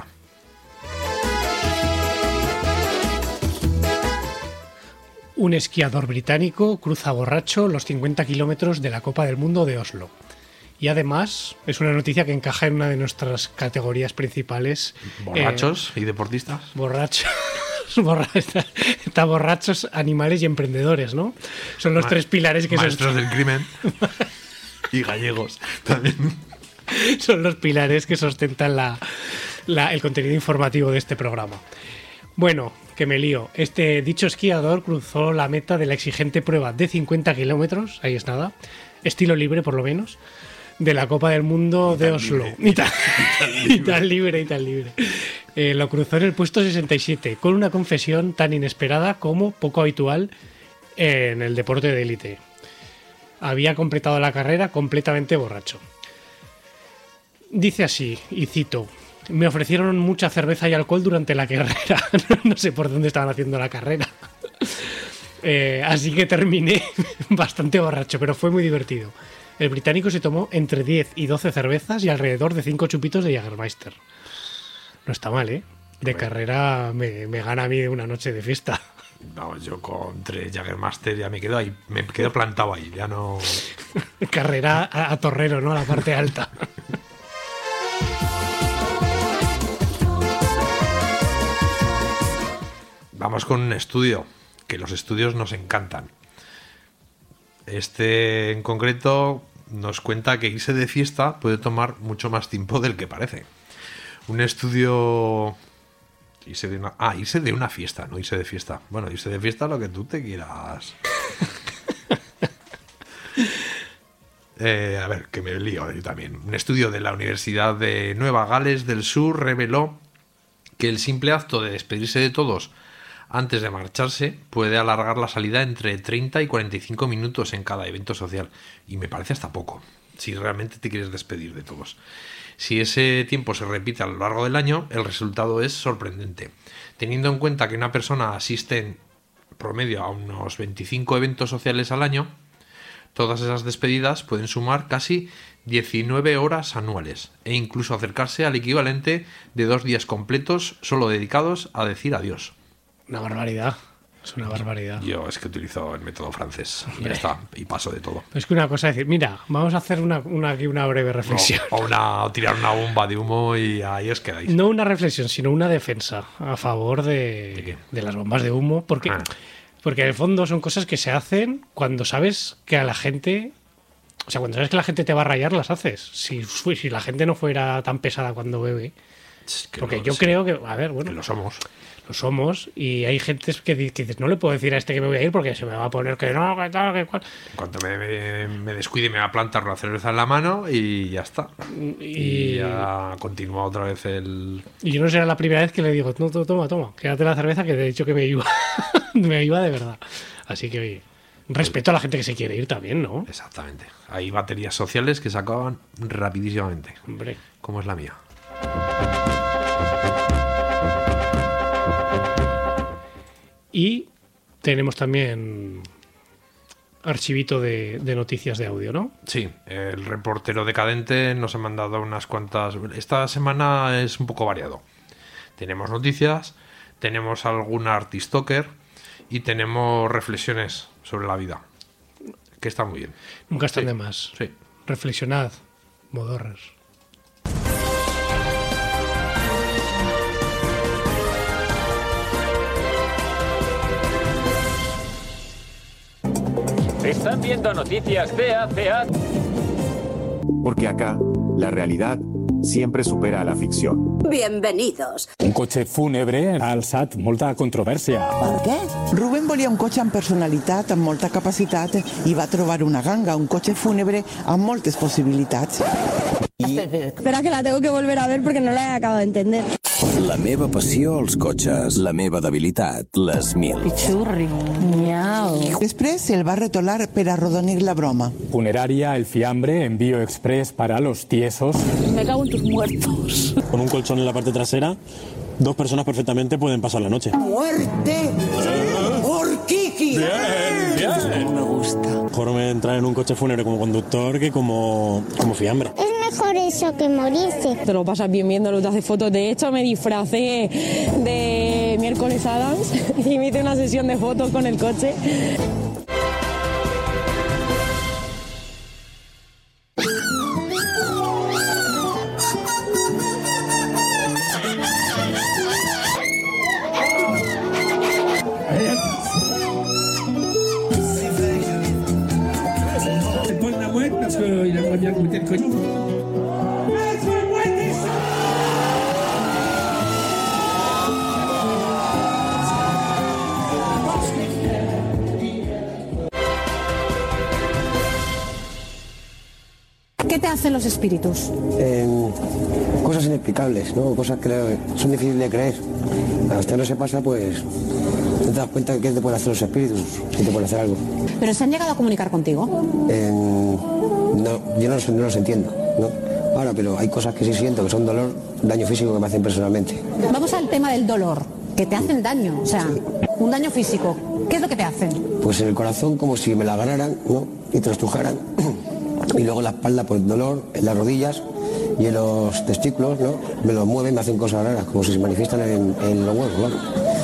Speaker 10: Un esquiador británico cruza borracho los cincuenta kilómetros de la Copa del Mundo de Oslo. Y además es una noticia que encaja en una de nuestras categorías principales.
Speaker 9: ¿Borrachos eh, y deportistas?
Speaker 10: Borrachos. Borra, está, está borrachos, animales y emprendedores, ¿no? Son los Ma- tres pilares que...
Speaker 9: Maestros sost- del crimen. Y gallegos también.
Speaker 10: Son los pilares que sustentan la, la, el contenido informativo de este programa. Bueno, que me lío. Este dicho esquiador cruzó la meta de la exigente prueba de cincuenta kilómetros, ahí es nada, estilo libre por lo menos, de la Copa del Mundo de Oslo. Y tan, y tan libre, y tan libre. Eh, lo cruzó en el puesto sesenta y siete, con una confesión tan inesperada como poco habitual en el deporte de élite. Había completado la carrera completamente borracho. Dice así, y cito: me ofrecieron mucha cerveza y alcohol durante la carrera. No sé por dónde estaban haciendo la carrera. Eh, así que terminé bastante borracho, pero fue muy divertido. El británico se tomó entre diez y doce cervezas y alrededor de cinco chupitos de Jägermeister. No está mal, ¿eh? De bueno. Carrera me, me gana a mí una noche de fiesta.
Speaker 9: No, yo con tres Jägermeister ya me quedo ahí, me quedo plantado ahí, ya no...
Speaker 10: Carrera a, a torrero, ¿no? A la parte alta.
Speaker 9: Vamos con un estudio, que los estudios nos encantan. Este en concreto nos cuenta que irse de fiesta puede tomar mucho más tiempo del que parece. Un estudio... Irse de una... Ah, irse de una fiesta, no irse de fiesta. Bueno, irse de fiesta lo que tú te quieras. eh, a ver, que me lío yo también. Un estudio de la Universidad de Nueva Gales del Sur reveló que el simple acto de despedirse de todos antes de marcharse puede alargar la salida entre treinta y cuarenta y cinco minutos en cada evento social. Y me parece hasta poco, si realmente te quieres despedir de todos. Si ese tiempo se repite a lo largo del año, el resultado es sorprendente. Teniendo en cuenta que una persona asiste en promedio a unos veinticinco eventos sociales al año, todas esas despedidas pueden sumar casi diecinueve horas anuales e incluso acercarse al equivalente de dos días completos solo dedicados a decir adiós.
Speaker 10: Una barbaridad. Es una barbaridad.
Speaker 9: Yo es que utilizo el método francés. Y ya está. Y paso de todo.
Speaker 10: Es que una cosa es decir, mira, vamos a hacer una, una, una breve reflexión.
Speaker 9: No, o, una, o tirar una bomba de humo y ahí os quedáis.
Speaker 10: No una reflexión, sino una defensa a favor de, ¿De, qué? de las bombas de humo. Porque, ah. porque en el fondo son cosas que se hacen cuando sabes que a la gente... O sea, cuando sabes que la gente te va a rayar, las haces. Si, si la gente no fuera tan pesada cuando bebe... Porque no, yo sí. creo que... A ver, bueno...
Speaker 9: Que lo somos.
Speaker 10: Lo somos, y hay gente que, que dices, no le puedo decir a este que me voy a ir porque se me va a poner que no, que tal, que cual.
Speaker 9: En cuanto me, me, me descuide me va a plantar la cerveza en la mano y ya está. Y, y ya continúa otra vez el...
Speaker 10: Y yo no será la primera vez que le digo, no, toma, toma, quédate la cerveza que te he dicho que me iba. Me iba de verdad. Así que, oye, respeto a la gente que se quiere ir también, ¿no?
Speaker 9: Exactamente. Hay baterías sociales que se acaban rapidísimamente.
Speaker 10: Hombre.
Speaker 9: Como es la mía.
Speaker 10: Y tenemos también archivito de, de noticias de audio, ¿no?
Speaker 9: Sí, el reportero decadente nos ha mandado unas cuantas... Esta semana es un poco variado. Tenemos noticias, tenemos algún artistoker y tenemos reflexiones sobre la vida, que está muy bien.
Speaker 10: Nunca están
Speaker 9: sí.
Speaker 10: de más.
Speaker 9: Sí.
Speaker 10: Reflexionad, modorras.
Speaker 18: Están viendo noticias C A C A.
Speaker 19: Porque acá, la realidad siempre supera a la ficción.
Speaker 20: Bienvenidos.
Speaker 21: Un cotxe fúnebre ha alçat molta controvèrsia.
Speaker 22: Per què? Rubén volia un cotxe amb personalitat, amb molta capacitat, i va trobar una ganga, un cotxe fúnebre amb moltes possibilitats.
Speaker 23: I... Espera que la tengo que volver a ver porque no la he acabado de entender.
Speaker 24: La meva passió, els cotxes. La meva debilitat, les mil.
Speaker 22: Pichurri. Miau. Després el va retolar per arrodonir la broma.
Speaker 21: Funeraria El Fiambre, envío express para los tiesos.
Speaker 23: Me cago en tus muertos.
Speaker 25: Con un colchón en la parte trasera, dos personas perfectamente pueden pasar la noche.
Speaker 22: ¡Muerte! ¡Por Kiki!
Speaker 25: Bien, bien.
Speaker 22: Me gusta.
Speaker 25: Mejor me entrar en un coche fúnebre como conductor que como, como fiambre.
Speaker 23: Es mejor eso que morirse. Te lo pasas bien viéndolo, te haces fotos. De hecho, me disfracé de Miércoles Adams y me hice una sesión de fotos con el coche. ¿Qué te hacen los espíritus?
Speaker 26: Eh, cosas inexplicables, ¿no? Cosas que son difíciles de creer. Hasta no se pasa, pues te das cuenta de qué te pueden hacer los espíritus, si te pueden hacer algo.
Speaker 23: ¿Pero se han llegado a comunicar contigo?
Speaker 26: Eh, no, yo no los, no los entiendo, ¿no? Ahora, pero hay cosas que sí siento, que son dolor, daño físico que me hacen personalmente.
Speaker 23: Vamos al tema del dolor, que te hacen daño, o sea, sí. Un daño físico. ¿Qué es lo que te hacen?
Speaker 26: Pues en el corazón, como si me la agarraran, ¿no? Y te lo estrujaran. Y luego en la espalda, pues dolor, en las rodillas y en los testículos, ¿no? Me los mueven, me hacen cosas raras, como si se manifiestan en, en los huevos, ¿no?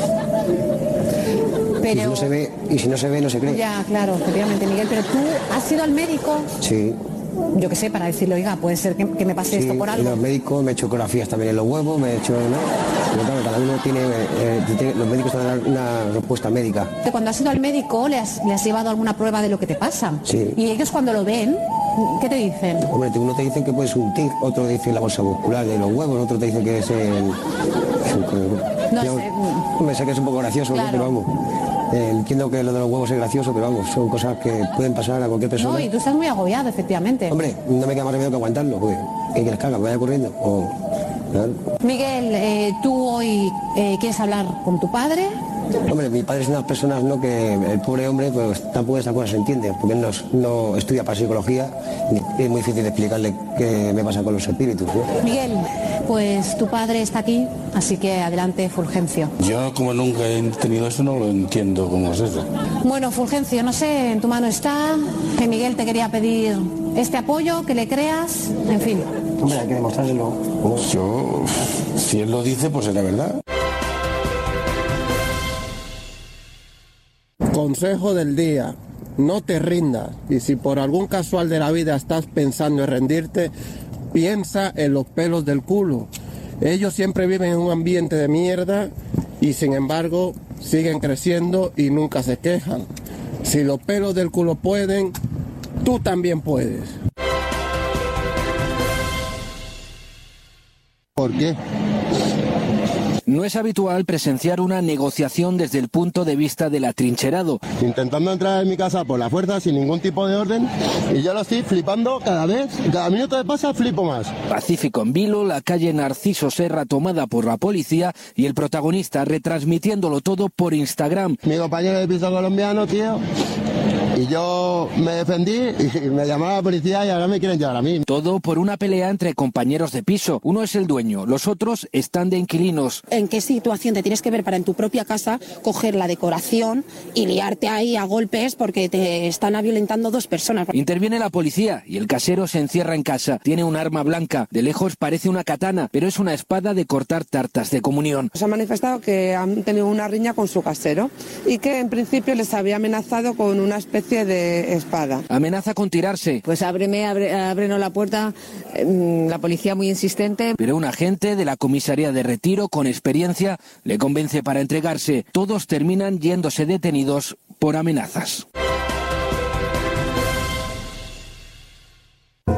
Speaker 26: Pero... Y si no se ve, y si no se ve, no se cree.
Speaker 23: Ya, claro, efectivamente, Miguel, pero tú has ido al médico.
Speaker 26: Sí.
Speaker 23: Yo qué sé, para decirle, oiga, puede ser que, que me pase
Speaker 26: sí,
Speaker 23: esto por algo.
Speaker 26: Los médicos, me he hecho ecografías también en los huevos, me he hecho, ¿no? Pero claro, cada uno tiene, eh, tiene los médicos van a dar una respuesta médica.
Speaker 23: Cuando has ido al médico, ¿le has, le has llevado alguna prueba de lo que te pasa?
Speaker 26: Sí.
Speaker 23: Y ellos cuando lo ven, ¿qué te dicen?
Speaker 26: Hombre, uno te dice que puede ser un tic, otro te dice la bolsa muscular de los huevos, otro te dice que es el...
Speaker 23: No sé.
Speaker 26: Hombre, sé que es un poco gracioso, claro. ¿No? Pero vamos... Eh, entiendo que lo de los huevos es gracioso, pero vamos, son cosas que pueden pasar a cualquier persona.
Speaker 23: No, y tú estás muy agobiado, efectivamente.
Speaker 26: Hombre, no me queda más remedio que aguantarlo, porque ¿qué quieres que haga? ¿Vaya corriendo? O, ¿claro?
Speaker 23: Miguel, eh, ¿tú hoy eh, quieres hablar con tu padre?
Speaker 26: Hombre, mi padre es una de las personas, ¿no? Que el pobre hombre, pues tampoco esta cosa se entiende, porque él no, no estudia para psicología y es muy difícil de explicarle qué me pasa con los espíritus, ¿no?
Speaker 23: Miguel, pues tu padre está aquí, así que adelante, Fulgencio.
Speaker 27: Yo, como nunca he tenido eso, no lo entiendo cómo es eso.
Speaker 23: Bueno, Fulgencio, no sé, en tu mano está, que Miguel te quería pedir este apoyo, que le creas, en fin.
Speaker 26: Hombre, hay que demostrárselo.
Speaker 27: Yo, si él lo dice, pues será verdad.
Speaker 28: Consejo del día, no te rindas, y si por algún casual de la vida estás pensando en rendirte, piensa en los pelos del culo. Ellos siempre viven en un ambiente de mierda y sin embargo siguen creciendo y nunca se quejan. Si los pelos del culo pueden, tú también puedes.
Speaker 29: ¿Por qué?
Speaker 30: No es habitual presenciar una negociación desde el punto de vista del atrincherado.
Speaker 29: Intentando entrar en mi casa por la fuerza sin ningún tipo de orden y yo lo estoy flipando cada vez, cada minuto que pasa flipo más.
Speaker 30: Pacífico en Vilo, la calle Narciso Serra tomada por la policía y el protagonista retransmitiéndolo todo por Instagram.
Speaker 29: Mi compañero de piso colombiano, tío, y yo me defendí y me llamaron a la policía y ahora me quieren llevar a mí.
Speaker 30: Todo por una pelea entre compañeros de piso. Uno es el dueño, los otros están de inquilinos.
Speaker 23: ¿En qué situación te tienes que ver para en tu propia casa coger la decoración y liarte ahí a golpes porque te están violentando dos personas?
Speaker 30: Interviene la policía y el casero se encierra en casa. Tiene un arma blanca. De lejos parece una katana, pero es una espada de cortar tartas de comunión.
Speaker 31: Se ha manifestado que han tenido una riña con su casero y que en principio les había amenazado con una especie de espada.
Speaker 30: Amenaza con tirarse.
Speaker 23: Pues ábreme, abre, ábrenos la puerta. La policía muy insistente.
Speaker 30: Pero un agente de la comisaría de Retiro con experiencia le convence para entregarse. Todos terminan yéndose detenidos por amenazas.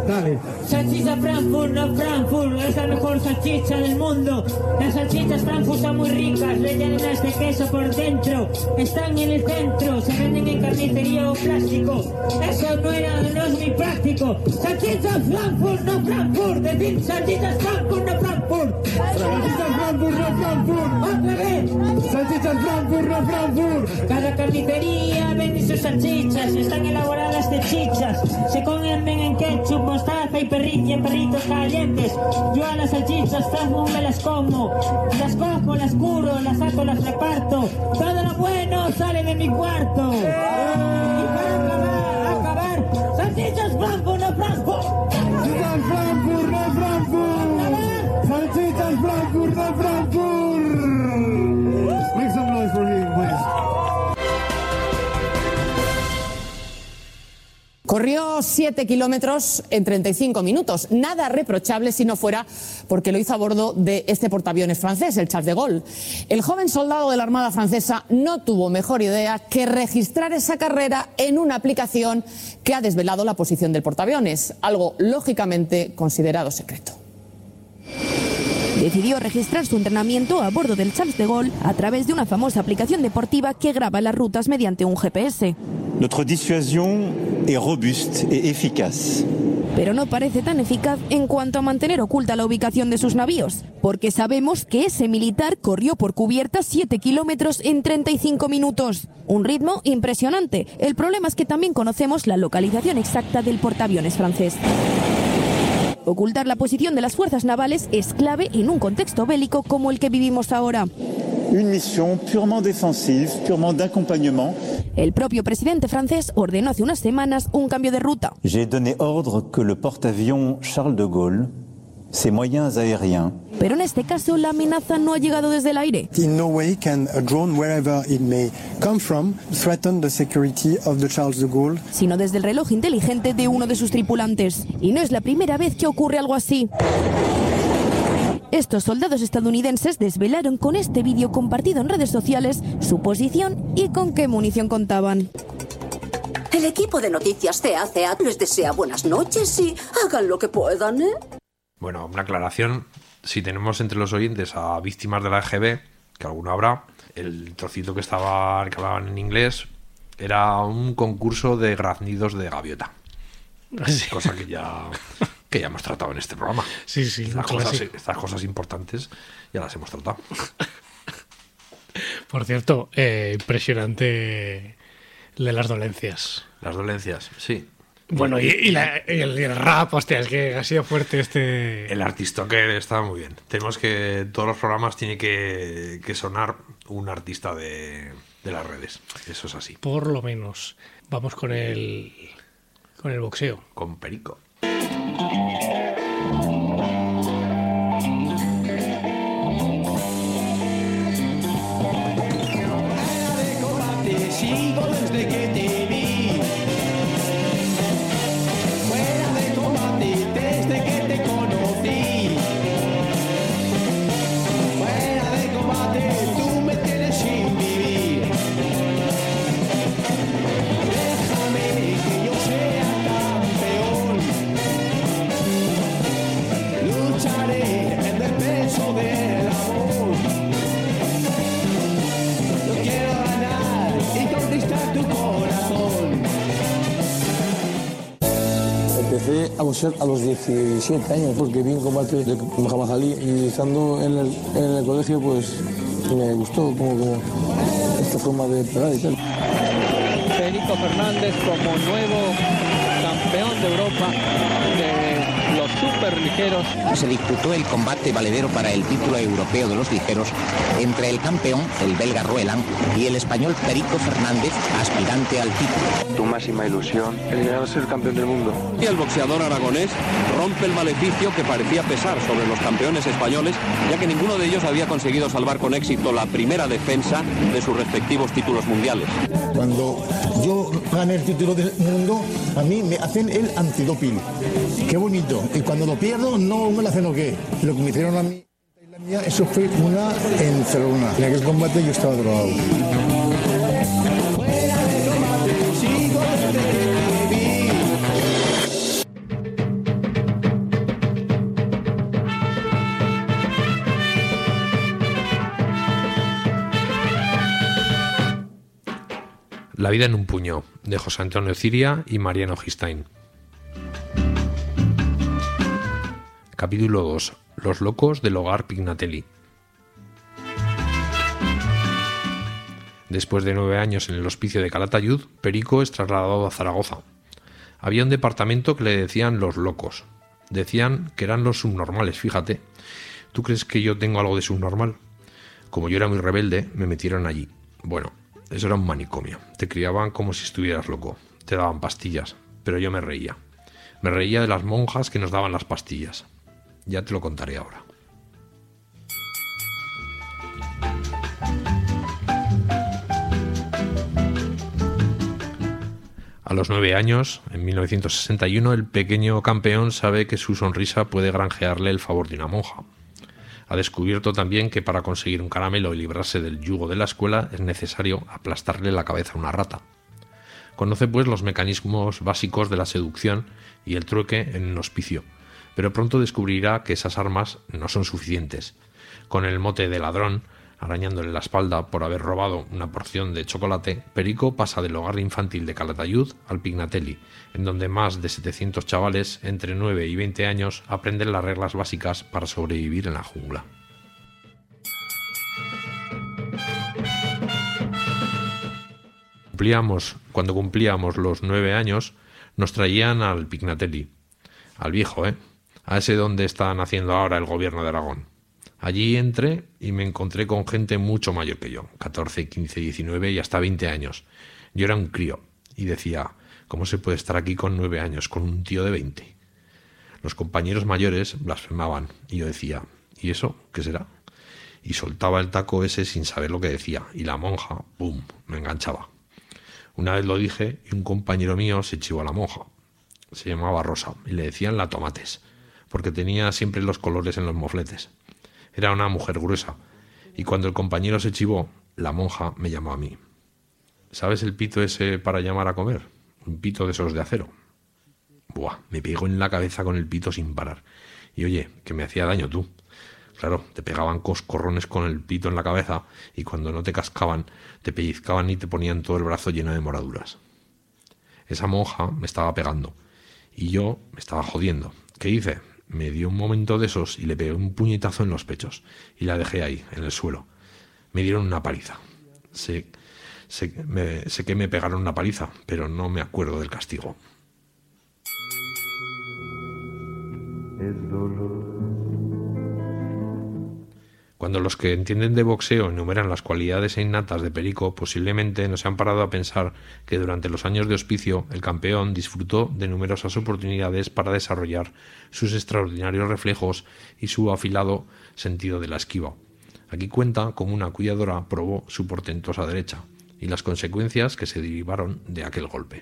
Speaker 1: Dale.
Speaker 2: Salchicha Frankfurt, no Frankfurt, es la mejor salchicha del mundo. Las salchichas Frankfurt son muy ricas, rellenas de queso por dentro. Están en el centro, se venden en carnicería o plástico. Eso no, era, no es muy práctico. Salchichas Frankfurt, no Frankfurt. Decir salchichas Frankfurt, no Frankfurt.
Speaker 1: Salchichas Frankfurt, no Frankfurt.
Speaker 2: Otra vez.
Speaker 1: Salchichas Frankfurt, no Frankfurt.
Speaker 2: Cada carnicería vende sus salchichas, están elaboradas de chichas. Se comen en ketchup, mostaza y perrilla, perritos calientes. Yo a las salchichas Frankfurt me las como. Las cojo, las curo, las saco, las reparto. Todo lo bueno sale de mi cuarto. Y para acabar, acabar, salchichas Frankfurt, no Frankfurt.
Speaker 1: Salchichas Frankfurt, no Frankfurt. Salchichas Frankfurt, no Frankfurt. Make some noise for him, please.
Speaker 3: Corrió siete kilómetros en treinta y cinco minutos. Nada reprochable si no fuera porque lo hizo a bordo de este portaaviones francés, el Charles de Gaulle. El joven soldado de la Armada francesa no tuvo mejor idea que registrar esa carrera en una aplicación que ha desvelado la posición del portaaviones, algo lógicamente considerado secreto.
Speaker 4: Decidió registrar su entrenamiento a bordo del Charles de Gaulle a través de una famosa aplicación deportiva que graba las rutas mediante un G P S.
Speaker 5: Notre dissuasion est robuste et efficace.
Speaker 4: Pero no parece tan eficaz en cuanto a mantener oculta la ubicación de sus navíos, porque sabemos que ese militar corrió por cubierta siete kilómetros en treinta y cinco minutos. Un ritmo impresionante. El problema es que también conocemos la localización exacta del portaaviones francés. Ocultar la posición de las fuerzas navales es clave en un contexto bélico como el que vivimos ahora.
Speaker 5: Une mission purement défensive, purement d'accompagnement.
Speaker 4: El propio presidente francés ordenó hace unas semanas un cambio de ruta.
Speaker 5: J'ai donné ordre que le porte-avions Charles de Gaulle, ses moyens aériens.
Speaker 4: Pero en este caso la amenaza no ha llegado desde el aire.
Speaker 1: In no way can a drone, wherever it may come from, threaten the security of the Charles de Gaulle.
Speaker 4: Sino desde el reloj inteligente de uno de sus tripulantes. Y no es la primera vez que ocurre algo así. Estos soldados estadounidenses desvelaron con este vídeo compartido en redes sociales su posición y con qué munición contaban.
Speaker 6: El equipo de noticias C A C A les desea buenas noches y hagan lo que puedan, ¿eh?
Speaker 9: Bueno, una aclaración. Si tenemos entre los oyentes a víctimas de la E G B, que alguno habrá, el trocito que estaba que hablaban en inglés era un concurso de graznidos de gaviota. Sí. Cosa que ya... que ya hemos tratado en este programa.
Speaker 10: Sí, sí.
Speaker 9: Estas cosas, estas cosas importantes ya las hemos tratado.
Speaker 10: Por cierto, eh, impresionante de las dolencias.
Speaker 9: Las dolencias, sí.
Speaker 10: Bueno, y, y, la, y, el, y el rap, hostia, es que ha sido fuerte este...
Speaker 9: El artista que está muy bien. Tenemos que... Todos los programas tiene que, que sonar un artista de, de las redes. Eso es así.
Speaker 10: Por lo menos. Vamos con el... con el boxeo.
Speaker 9: Con Perico.
Speaker 7: Sigo desde que te vi. Fuera de combate desde que te conocí. Fuera de combate tú me tienes sin vivir. Déjame que yo sea campeón. Lucharé en defensa del amor. Yo quiero ganar y conquistar tu corazón.
Speaker 26: Empecé a boxear a los diecisiete años porque vi un combate de Muhammad Ali y estando en el, en el colegio pues me gustó como, como esta forma de pegar y tal.
Speaker 8: Perico Fernández como nuevo campeón de Europa de los superligeros.
Speaker 11: Se disputó el combate valedero para el título europeo de los ligeros entre el campeón, el belga Roeland, y el español Perico Fernández, aspirante al título.
Speaker 16: Tu máxima ilusión, el llegar a ser campeón del mundo.
Speaker 20: Y el boxeador aragonés rompe el maleficio que parecía pesar sobre los campeones españoles, ya que ninguno de ellos había conseguido salvar con éxito la primera defensa de sus respectivos títulos mundiales.
Speaker 28: Cuando yo gané el título del mundo, a mí me hacen el antidoping. Qué bonito. Y cuando lo pierdo, no me lo hacen lo que. Lo que me hicieron a mí en Tailandia, eso fue una encerrona. En aquel combate yo estaba drogado.
Speaker 9: La vida en un puño, de José Antonio Ciria y Mariano Gistain. Capítulo dos. Los locos del hogar Pignatelli. Después de nueve años en el hospicio de Calatayud, Perico es trasladado a Zaragoza. Había un departamento que le decían los locos. Decían que eran los subnormales, fíjate. ¿Tú crees que yo tengo algo de subnormal? Como yo era muy rebelde, me metieron allí. Bueno, eso era un manicomio. Te criaban como si estuvieras loco. Te daban pastillas, pero yo me reía. Me reía de las monjas que nos daban las pastillas. Ya te lo contaré ahora. A los nueve años, en mil novecientos sesenta y uno, el pequeño campeón sabe que su sonrisa puede granjearle el favor de una monja. Ha descubierto también que para conseguir un caramelo y librarse del yugo de la escuela es necesario aplastarle la cabeza a una rata. Conoce pues los mecanismos básicos de la seducción y el trueque en un hospicio, pero pronto descubrirá que esas armas no son suficientes. Con el mote de ladrón, arañándole la espalda por haber robado una porción de chocolate, Perico pasa del hogar infantil de Calatayud al Pignatelli, en donde más de setecientos chavales entre nueve y veinte años aprenden las reglas básicas para sobrevivir en la jungla. Cumplíamos, cuando cumplíamos los nueve años, nos traían al Pignatelli, al viejo, ¿eh? A ese donde están haciendo ahora el gobierno de Aragón. Allí entré y me encontré con gente mucho mayor que yo, catorce, quince, diecinueve y hasta veinte años. Yo era un crío y decía, ¿cómo se puede estar aquí con nueve años, con un tío de veinte? Los compañeros mayores blasfemaban y yo decía, ¿y eso qué será? Y soltaba el taco ese sin saber lo que decía y la monja, ¡pum!, me enganchaba. Una vez lo dije y un compañero mío se chivó a la monja. Se llamaba Rosa y le decían la Tomates, porque tenía siempre los colores en los mofletes. Era una mujer gruesa, y cuando el compañero se chivó, la monja me llamó a mí. ¿Sabes el pito ese para llamar a comer? Un pito de esos de acero. Buah, me pegó en la cabeza con el pito sin parar. Y oye, que me hacía daño tú. Claro, te pegaban coscorrones con el pito en la cabeza, y cuando no te cascaban, te pellizcaban y te ponían todo el brazo lleno de moraduras. Esa monja me estaba pegando, y yo me estaba jodiendo. ¿Qué hice? Me dio un momento de esos y le pegué un puñetazo en los pechos y la dejé ahí, en el suelo. Me dieron una paliza. Sé, sé, me, sé que me pegaron una paliza, pero no me acuerdo del castigo. Cuando los que entienden de boxeo enumeran las cualidades innatas de Perico, posiblemente no se han parado a pensar que durante los años de hospicio el campeón disfrutó de numerosas oportunidades para desarrollar sus extraordinarios reflejos y su afilado sentido de la esquiva. Aquí cuenta cómo una cuidadora probó su portentosa derecha y las consecuencias que se derivaron de aquel golpe.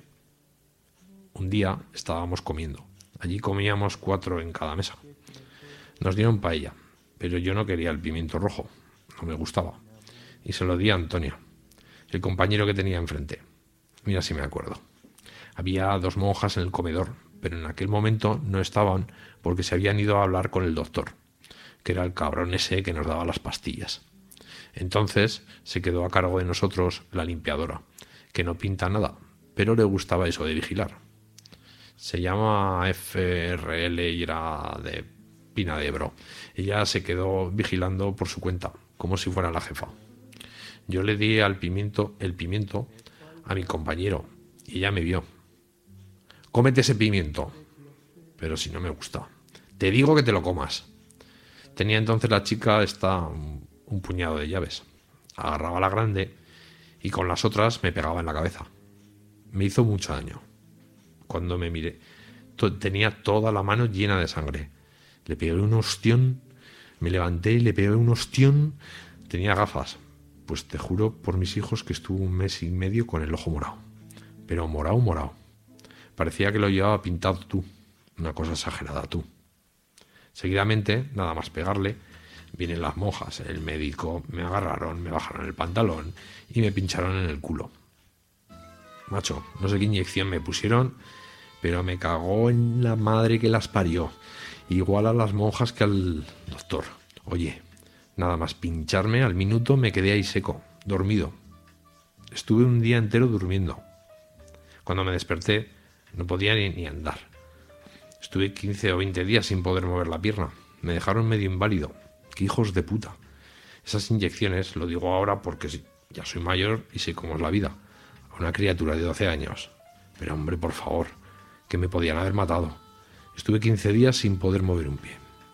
Speaker 9: Un día estábamos comiendo. Allí comíamos cuatro en cada mesa. Nos dieron paella, pero yo no quería el pimiento rojo, no me gustaba, y se lo di a Antonio, el compañero que tenía enfrente. Mira si me acuerdo. Había dos monjas en el comedor, pero en aquel momento no estaban porque se habían ido a hablar con el doctor, que era el cabrón ese que nos daba las pastillas. Entonces se quedó a cargo de nosotros la limpiadora, que no pinta nada, pero le gustaba eso de vigilar. Se llama F R L y era de Pina de Ebro. Ella se quedó vigilando por su cuenta, como si fuera la jefa. Yo le di al pimiento, el pimiento a mi compañero y ella me vio. Cómete ese pimiento. Pero si no me gusta. Te digo que te lo comas. Tenía entonces la chica esta un, un puñado de llaves. Agarraba la grande y con las otras me pegaba en la cabeza. Me hizo mucho daño. Cuando me miré, to- tenía toda la mano llena de sangre. Le pegué un ostión, me levanté y le pegué un ostión. Tenía gafas. Pues te juro por mis hijos que estuvo un mes y medio con el ojo morado. Pero morado, morado. Parecía que lo llevaba pintado tú. Una cosa exagerada tú. Seguidamente, nada más pegarle, vienen las monjas, el médico, me agarraron, me bajaron el pantalón y me pincharon en el culo. Macho, no sé qué inyección me pusieron, pero me cagó en la madre que las parió. Igual a las monjas que al doctor. Oye, nada más pincharme, al minuto me quedé ahí seco, dormido. Estuve un día entero durmiendo. Cuando me desperté, no podía ni, ni andar. Estuve quince o veinte días sin poder mover la pierna. Me dejaron medio inválido. ¡Qué hijos de puta! Esas inyecciones, lo digo ahora porque ya soy mayor y sé cómo es la vida. A una criatura de doce años. Pero hombre, por favor, que me podían haber matado. Estuve quince días sin poder mover un pie.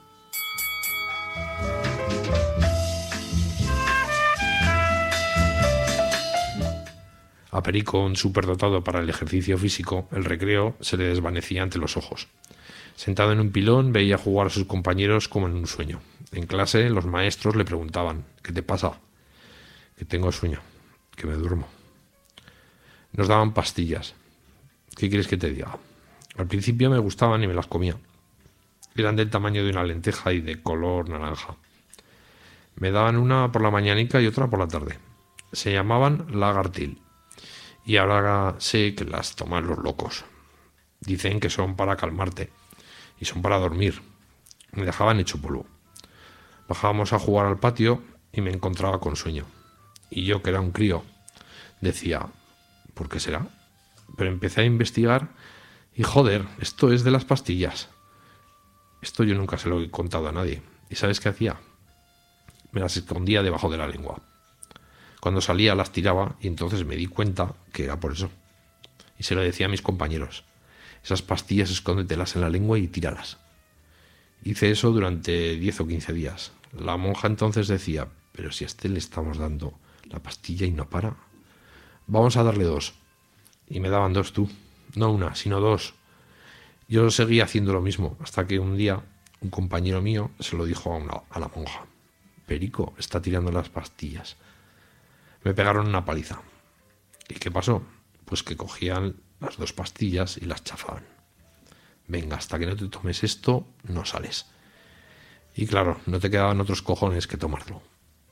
Speaker 9: A Perico, un superdotado para el ejercicio físico, el recreo se le desvanecía ante los ojos. Sentado en un pilón, veía jugar a sus compañeros como en un sueño. En clase, los maestros le preguntaban: ¿qué te pasa? Que tengo sueño, que me duermo. Nos daban pastillas. ¿Qué quieres que te diga? Al principio me gustaban y me las comía. Eran del tamaño de una lenteja y de color naranja. Me daban una por la mañanica y otra por la tarde. Se llamaban Lagartil. Y ahora sé que las toman los locos. Dicen que son para calmarte y son para dormir. Me dejaban hecho polvo. Bajábamos a jugar al patio y me encontraba con sueño. Y yo, que era un crío, decía: ¿por qué será? Pero empecé a investigar y joder, esto es de las pastillas. Esto yo nunca se lo he contado a nadie. ¿Y sabes qué hacía? Me las escondía debajo de la lengua. Cuando salía las tiraba y entonces me di cuenta que era por eso. Y se lo decía a mis compañeros: esas pastillas escóndetelas en la lengua y tíralas. Hice eso durante diez o quince días. La monja entonces decía: pero si a este le estamos dando la pastilla y no para, vamos a darle dos. Y me daban dos tú, no una, sino dos. Yo seguía haciendo lo mismo hasta que un día un compañero mío se lo dijo a, una, a la monja: Perico está tirando las pastillas. Me pegaron una paliza. ¿Y qué pasó? Pues que cogían las dos pastillas y las chafaban. Venga, hasta que no te tomes esto, no sales. Y claro, no te quedaban otros cojones que tomártelo.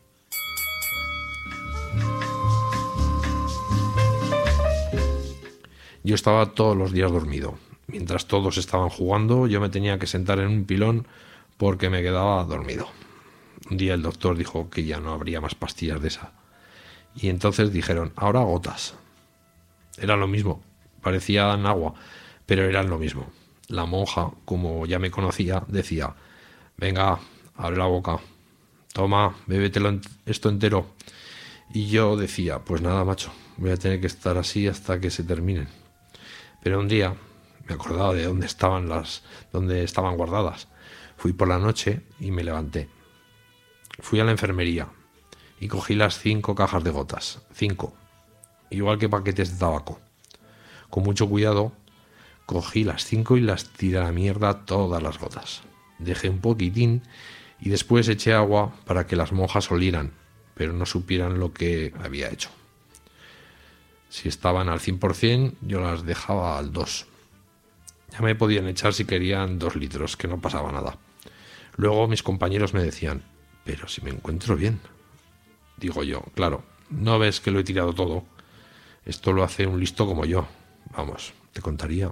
Speaker 9: Yo estaba todos los días dormido. Mientras todos estaban jugando, yo me tenía que sentar en un pilón porque me quedaba dormido. Un día el doctor dijo que ya no habría más pastillas de esa. Y entonces dijeron: ahora gotas. Era lo mismo, parecían agua, pero eran lo mismo. La monja, como ya me conocía, decía: venga, abre la boca, toma, bébetelo esto entero. Y yo decía: pues nada, macho, voy a tener que estar así hasta que se terminen. Pero un día me acordaba de dónde estaban las, dónde estaban guardadas. Fui por la noche y me levanté. Fui a la enfermería y cogí las cinco cajas de gotas, cinco, igual que paquetes de tabaco. Con mucho cuidado, cogí las cinco y las tiré a la mierda todas las gotas. Dejé un poquitín y después eché agua para que las monjas olieran, pero no supieran lo que había hecho. Si estaban al cien por ciento, yo las dejaba al dos. Ya me podían echar si querían dos litros, que no pasaba nada. Luego mis compañeros me decían: pero si me encuentro bien. Digo yo: claro, ¿no ves que lo he tirado todo? Esto lo hace un listo como yo. Vamos, te contaría.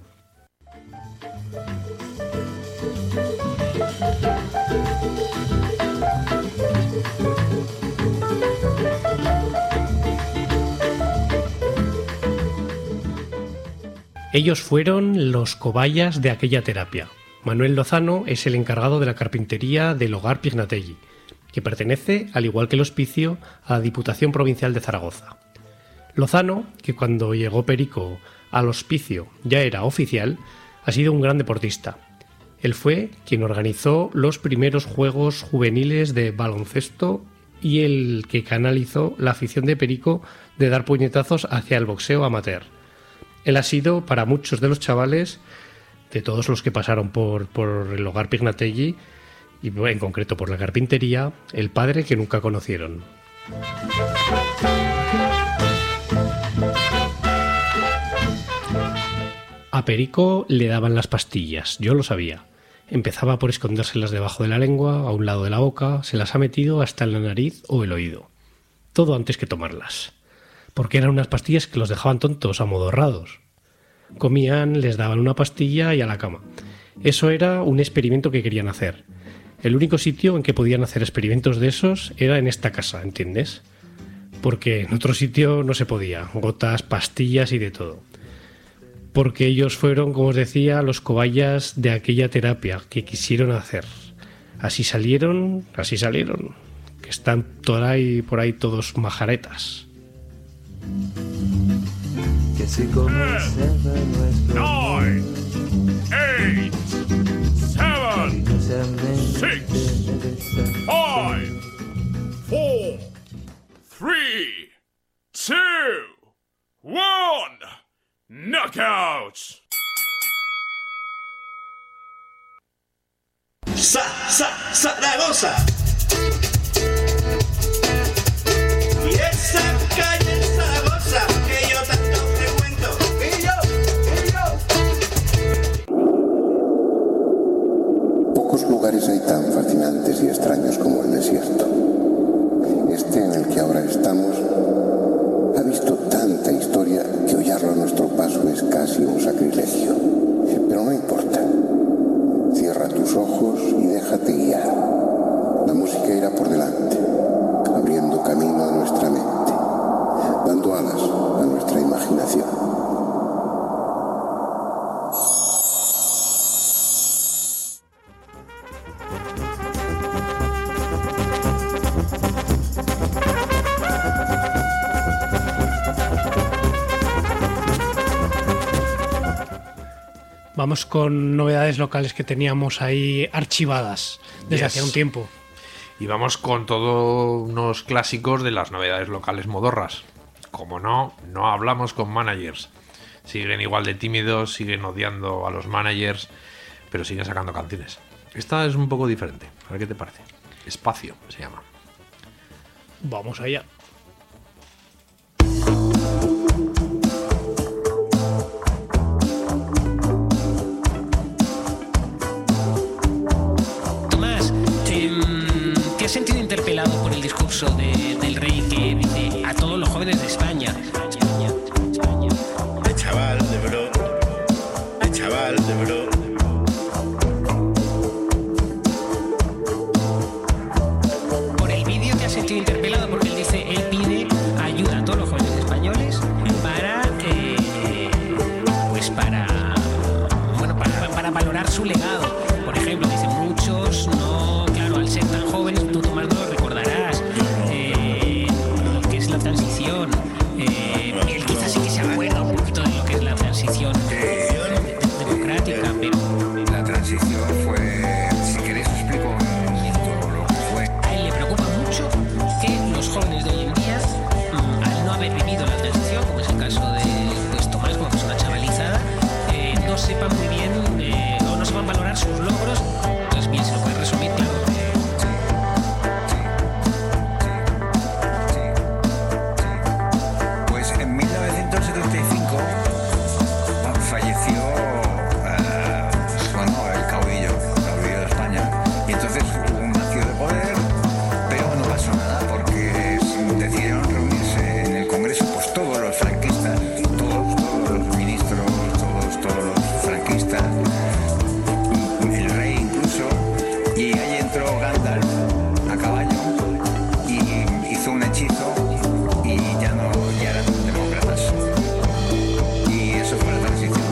Speaker 10: Ellos fueron los cobayas de aquella terapia. Manuel Lozano es el encargado de la carpintería del Hogar Pignatelli, que pertenece, al igual que el hospicio, a la Diputación Provincial de Zaragoza. Lozano, que cuando llegó Perico al hospicio ya era oficial, ha sido un gran deportista. Él fue quien organizó los primeros juegos juveniles de baloncesto y el que canalizó la afición de Perico de dar puñetazos hacia el boxeo amateur. Él ha sido, para muchos de los chavales, de todos los que pasaron por, por el Hogar Pignatelli, y en concreto por la carpintería, el padre que nunca conocieron. A Perico le daban las pastillas, yo lo sabía. Empezaba por escondérselas debajo de la lengua, a un lado de la boca, se las ha metido hasta en la nariz o el oído. Todo antes que tomarlas. Porque eran unas pastillas que los dejaban tontos, amodorrados. Comían, les daban una pastilla y a la cama. Eso era un experimento que querían hacer. El único sitio en que podían hacer experimentos de esos era en esta casa, ¿entiendes? porque en otro sitio no se podía, gotas, pastillas y de todo. Porque ellos fueron, como os decía, los cobayas de aquella terapia que quisieron hacer. Así salieron, así salieron, que están por ahí, por ahí todos majaretas.
Speaker 12: Que si comienza nuestro
Speaker 13: nine, eight, seven, six, five, four, three, two, one, knockouts.
Speaker 14: Sa, sa, Zaragoza. Y esa calle en Zaragoza que yo tanto frecuento. Y yo, y yo.
Speaker 15: Pocos lugares hay tan fascinantes y extraños como el desierto. Este en el que ahora estamos ha visto tanta historia que hollarlo a nuestro paso es casi un sacrilegio. Pero no importa. Cierra tus ojos y déjate guiar. La música irá por delante, abriendo camino a nuestra mente, dando alas a nuestra imaginación.
Speaker 10: Vamos con novedades locales que teníamos ahí archivadas desde
Speaker 9: Yes.
Speaker 10: hacía un tiempo.
Speaker 9: Y vamos con todos unos clásicos de las novedades locales modorras. Como no, no hablamos con managers. Siguen igual de tímidos, siguen odiando a los managers, pero siguen sacando canciones. Esta es un poco diferente. A ver qué te parece. Espacio se llama.
Speaker 10: Vamos allá.
Speaker 17: Tomás, ¿te, te has sentido interpelado por el discurso de, del rey que dice a todos los jóvenes de España?
Speaker 14: De chaval, de bro. De chaval, de bro.
Speaker 17: Por el vídeo te has sentido interpelado porque él dice, él pide ayuda a todos los jóvenes españoles para, eh, pues para, bueno, para, para valorar su legado. Por ejemplo, dice muchos, no, claro, al ser tan jóvenes, tú Tomás no lo recordarás, eh, lo que es la transición. Eh, él quizás sí que se acuerda un poquito de lo que es la transición de- de- democrática, pero
Speaker 18: La transición fue, si queréis os explico todo lo que fue.
Speaker 17: a él le preocupa mucho que los jóvenes de hoy en día, mm, al no haber vivido la transición, como es el caso de pues, Tomás, como que es una chavalizada, eh, no sepan muy bien eh, o no sepan valorar sus logros. Entonces, bien, se lo puede resumir, claro.
Speaker 18: Pues en mil novecientos setenta y cinco falleció eh, bueno, el caudillo, el caudillo de España. Y entonces hubo un vacío de poder, pero no pasó nada porque decidieron reunirse en el Congreso pues todos los franquistas, todos, todos los ministros, todos, todos los franquistas, el rey incluso, y ahí entró Gandalf a caballo y hizo un hechizo y ya no, ya eran demócratas. Y eso fue la transición.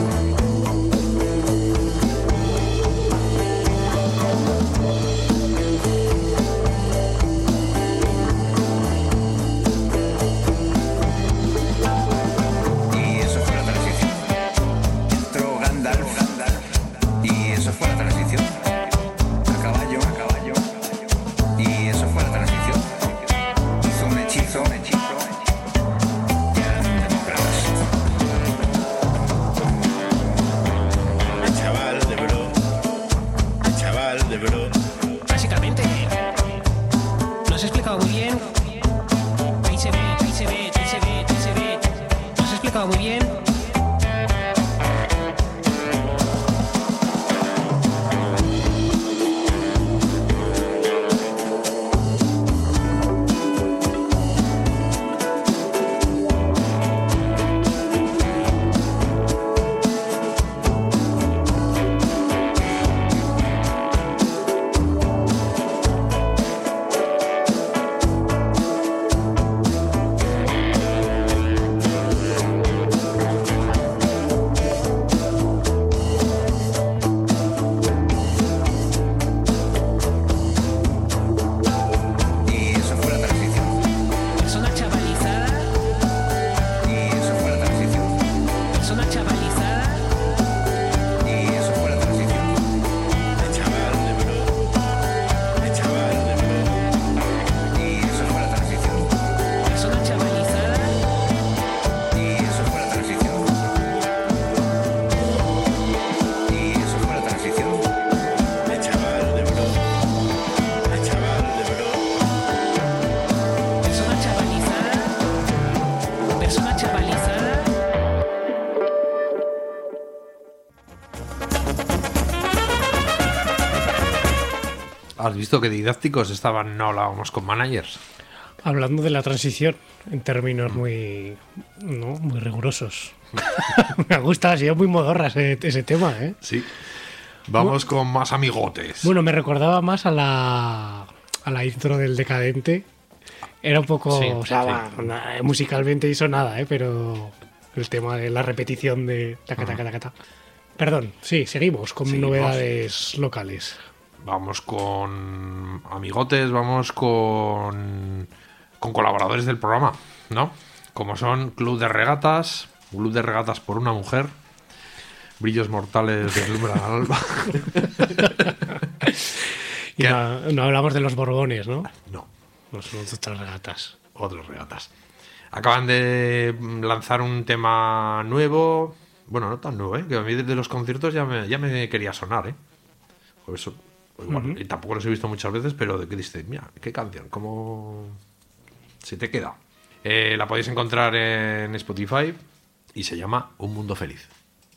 Speaker 18: Y eso fue la transición. Entró Gandalf, Gandalf, y eso fue la transición. A caballo, a caballo, y eso fue la transición. Hizo un hechizo, un hechizo, y eran demócratas.
Speaker 14: De chaval, de bro. De chaval, de bro.
Speaker 17: Básicamente, no se ha explicado muy bien. Ahí se ve, ahí se ve, ahí se ve, ahí se ve. No se ha explicado muy bien.
Speaker 9: ¿Has visto qué didácticos estaban? No hablábamos con managers.
Speaker 10: Hablando de la transición en términos muy, ¿no? muy rigurosos. Me gusta, ha sido muy modorra ese, ese tema, ¿eh?
Speaker 9: Sí. Vamos bueno, con más amigotes.
Speaker 10: Bueno, me recordaba más a la, a la intro del Decadente. Era un poco,
Speaker 9: sí,
Speaker 10: o sea,
Speaker 9: sí.
Speaker 10: va, na, musicalmente hizo nada, ¿eh? Pero el tema de la repetición de taca, taca, taca, taca. Perdón, sí, seguimos con seguimos. novedades locales.
Speaker 9: Vamos con amigotes, vamos con, con colaboradores del programa, ¿no? Como son Club de Regatas, Club de Regatas por una Mujer, Brillos Mortales deslumbran al alba.
Speaker 10: Y no, no hablamos de los Borbones, ¿no?
Speaker 9: No.
Speaker 10: No son otras regatas.
Speaker 9: Otras regatas. Acaban de lanzar un tema nuevo. Bueno, no tan nuevo, ¿eh? Que a mí desde los conciertos ya me, ya me quería sonar, ¿eh? Por eso, igual, uh-huh. Y tampoco los he visto muchas veces, pero de qué dices, mira, qué canción, cómo se te queda. Eh, la podéis encontrar en Spotify y se llama Un Mundo Feliz.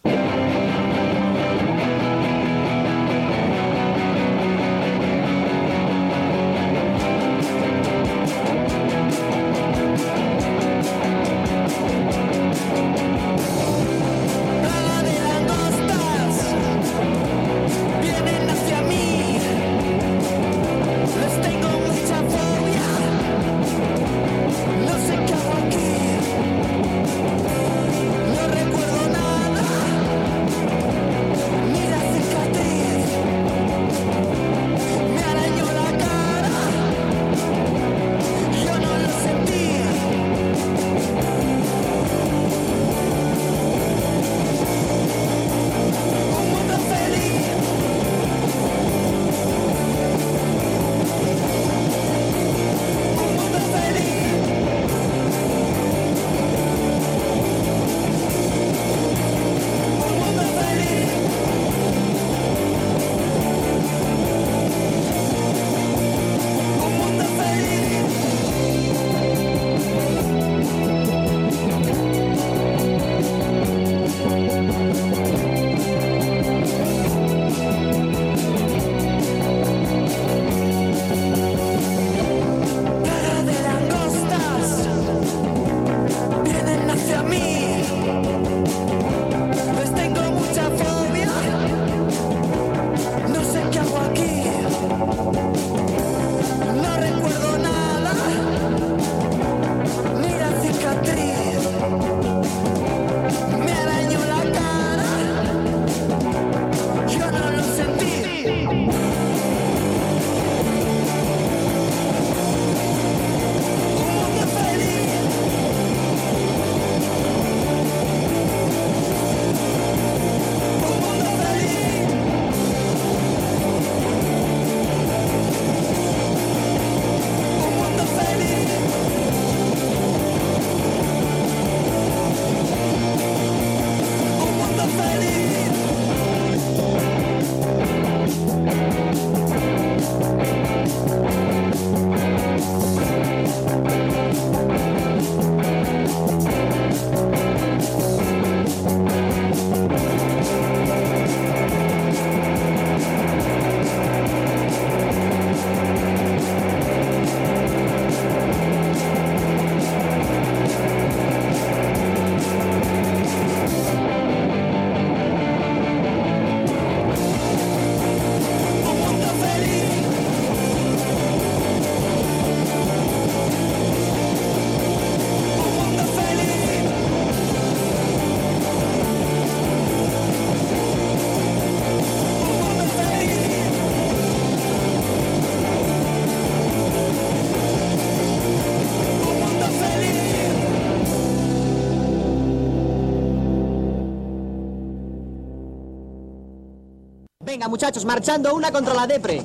Speaker 2: Venga, muchachos, marchando una contra la depre.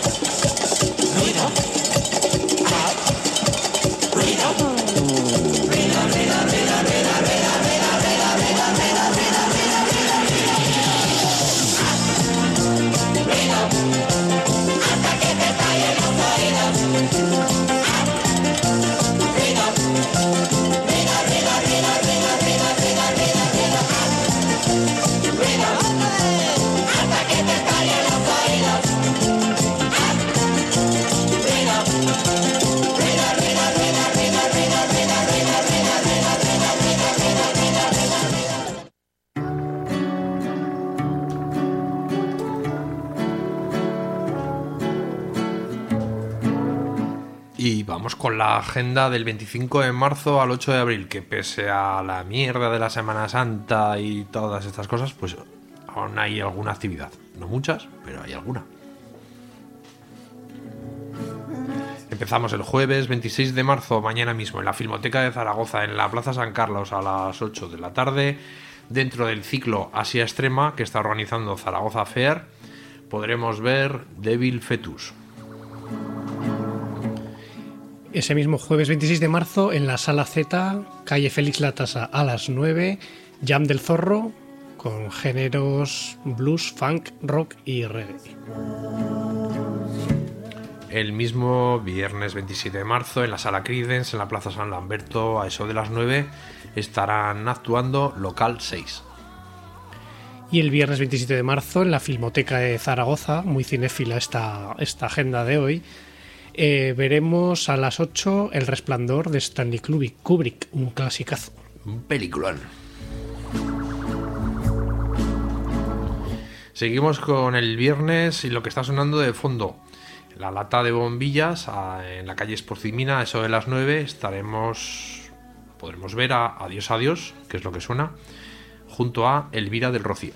Speaker 2: Ruido. Ruido. Hasta que te tallen los oídos. Hasta que te tallen los oídos.
Speaker 9: Y vamos con la agenda del veinticinco de marzo al ocho de abril, que pese a la mierda de la Semana Santa y todas estas cosas, pues aún hay alguna actividad. No muchas, pero hay alguna. Empezamos el jueves veintiséis de marzo, mañana mismo, en la Filmoteca de Zaragoza, en la Plaza San Carlos, a las ocho de la tarde, dentro del ciclo Asia Extrema que está organizando Zaragoza Fair, podremos ver Devil Fetus.
Speaker 10: Ese mismo jueves veintiséis de marzo, en la Sala Z, calle Félix Latasa, a las nueve, Jam del Zorro, con géneros blues, funk, rock y reggae.
Speaker 9: El mismo viernes veintisiete de marzo, en la Sala Creedence, en la Plaza San Lamberto, a eso de las nueve, estarán actuando Local seis.
Speaker 10: Y el viernes veintisiete de marzo, en la Filmoteca de Zaragoza, muy cinéfila esta, esta agenda de hoy, Eh, veremos a las ocho El Resplandor de Stanley Kubrick, un clasicazo.
Speaker 9: Un peliculón. Seguimos con el viernes y lo que está sonando de fondo. La lata de bombillas a, en la calle Esporcimina, a eso de las nueve, estaremos. Podremos ver a Adiós Adiós, que es lo que suena, junto a Elvira del Rocío.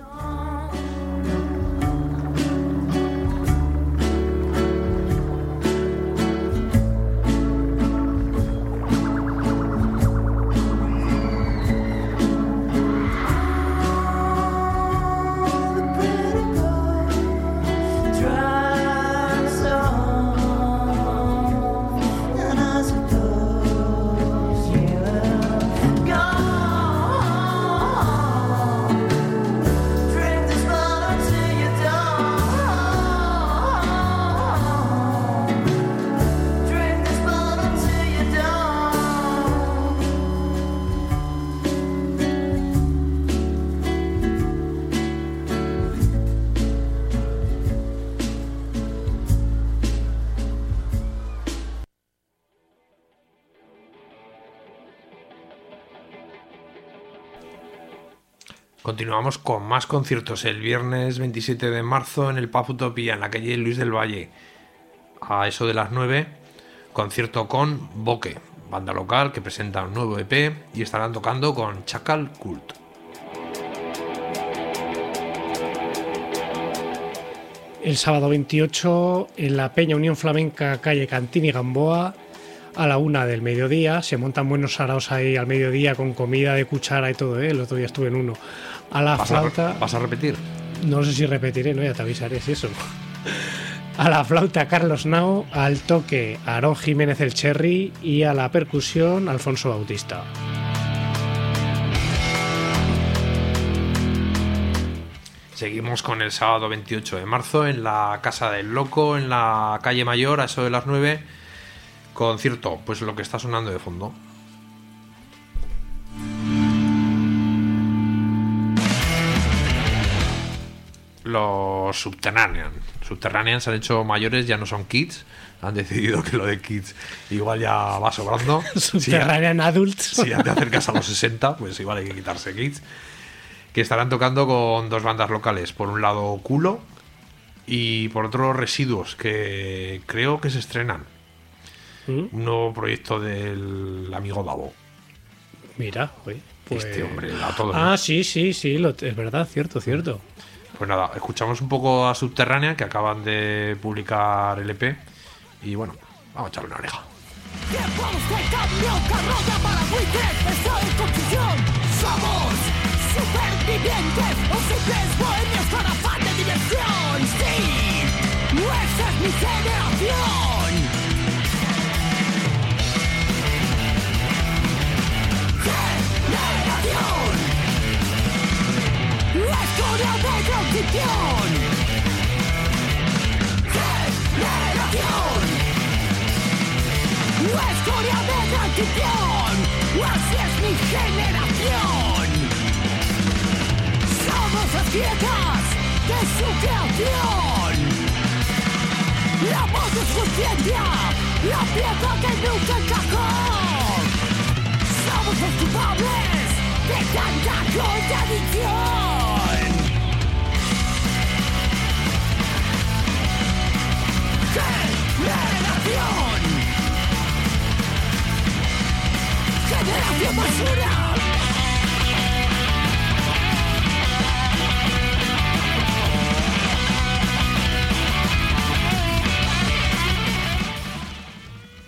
Speaker 9: Continuamos con más conciertos el viernes veintisiete de marzo en el Pub Utopía, en la calle Luis del Valle, a eso de las nueve, concierto con Boque, banda local que presenta un nuevo E P y estarán tocando con Chacal Cult.
Speaker 10: El sábado veintiocho, en la Peña Unión Flamenca, calle Cantín y Gamboa, a la una del mediodía. Se montan buenos saraos ahí al mediodía con comida de cuchara y todo, ¿eh? El otro día estuve en uno. A la
Speaker 9: ¿Vas
Speaker 10: flauta...
Speaker 9: A, ¿Vas a repetir?
Speaker 10: No sé si repetiré, no, ya te avisaré si eso. A la flauta Carlos Nao, al toque Aarón Jiménez el Cherry y a la percusión Alfonso Bautista.
Speaker 9: Seguimos con el sábado veintiocho de marzo en la Casa del Loco, en la calle Mayor, a eso de las nueve. Concierto, pues lo que está sonando de fondo. Los Subterranean. Subterranean se han hecho mayores, ya no son kids. Han decidido que lo de kids igual ya va sobrando.
Speaker 10: Subterranean si Adults.
Speaker 9: Si ya te acercas a los sesenta, pues igual hay que quitarse kids. Que estarán tocando con dos bandas locales. Por un lado, Culo. Y por otro, Residuos, que creo que se estrenan. ¿Mm? Un nuevo proyecto del amigo Davo.
Speaker 10: Mira, oye, pues...
Speaker 9: este hombre a todo.
Speaker 10: Ah, sí, sí, sí, lo, es verdad, cierto, cierto.
Speaker 9: Pues nada, escuchamos un poco a Subterránea, que acaban de publicar el E P. Y bueno, vamos a echarle una oreja.
Speaker 3: Tiempos de cambio, carroña para buitres, estoy en confusión. Somos supervivientes o simples bohemios con afán de diversión. Sí, esa es mi generación. Generación. La escoria de transición. Generación. La escoria de transición. Así es mi generación. Somos las piezas de su creación. La voz de su ciencia, la pieza que nunca encajó. Somos los culpables de tanta contradicción. Generación.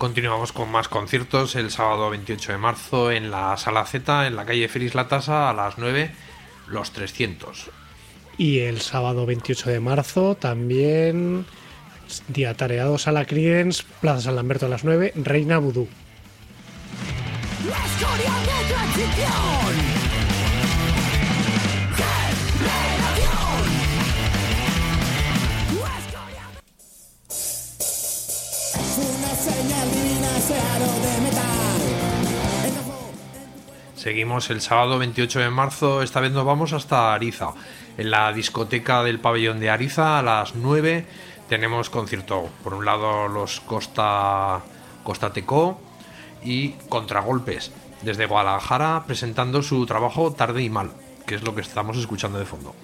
Speaker 9: Continuamos con más conciertos el sábado veintiocho de marzo en la Sala Z, en la calle Félix Latasa, a las nueve, Los trescientos.
Speaker 10: Y el sábado veintiocho de marzo también, día tareado, Sala Creedence, Plaza San Lamberto a las nueve, Reina Vudú.
Speaker 3: La historia de transición. Generación. Una señal divina, ese aro de metal.
Speaker 9: Seguimos el sábado veintiocho de marzo, esta vez nos vamos hasta Ariza. En la discoteca del pabellón de Ariza a las nueve tenemos concierto. Por un lado los Costa, Costa Tecó y Contragolpes, desde Guadalajara, presentando su trabajo Tarde y Mal, que es lo que estamos escuchando de fondo.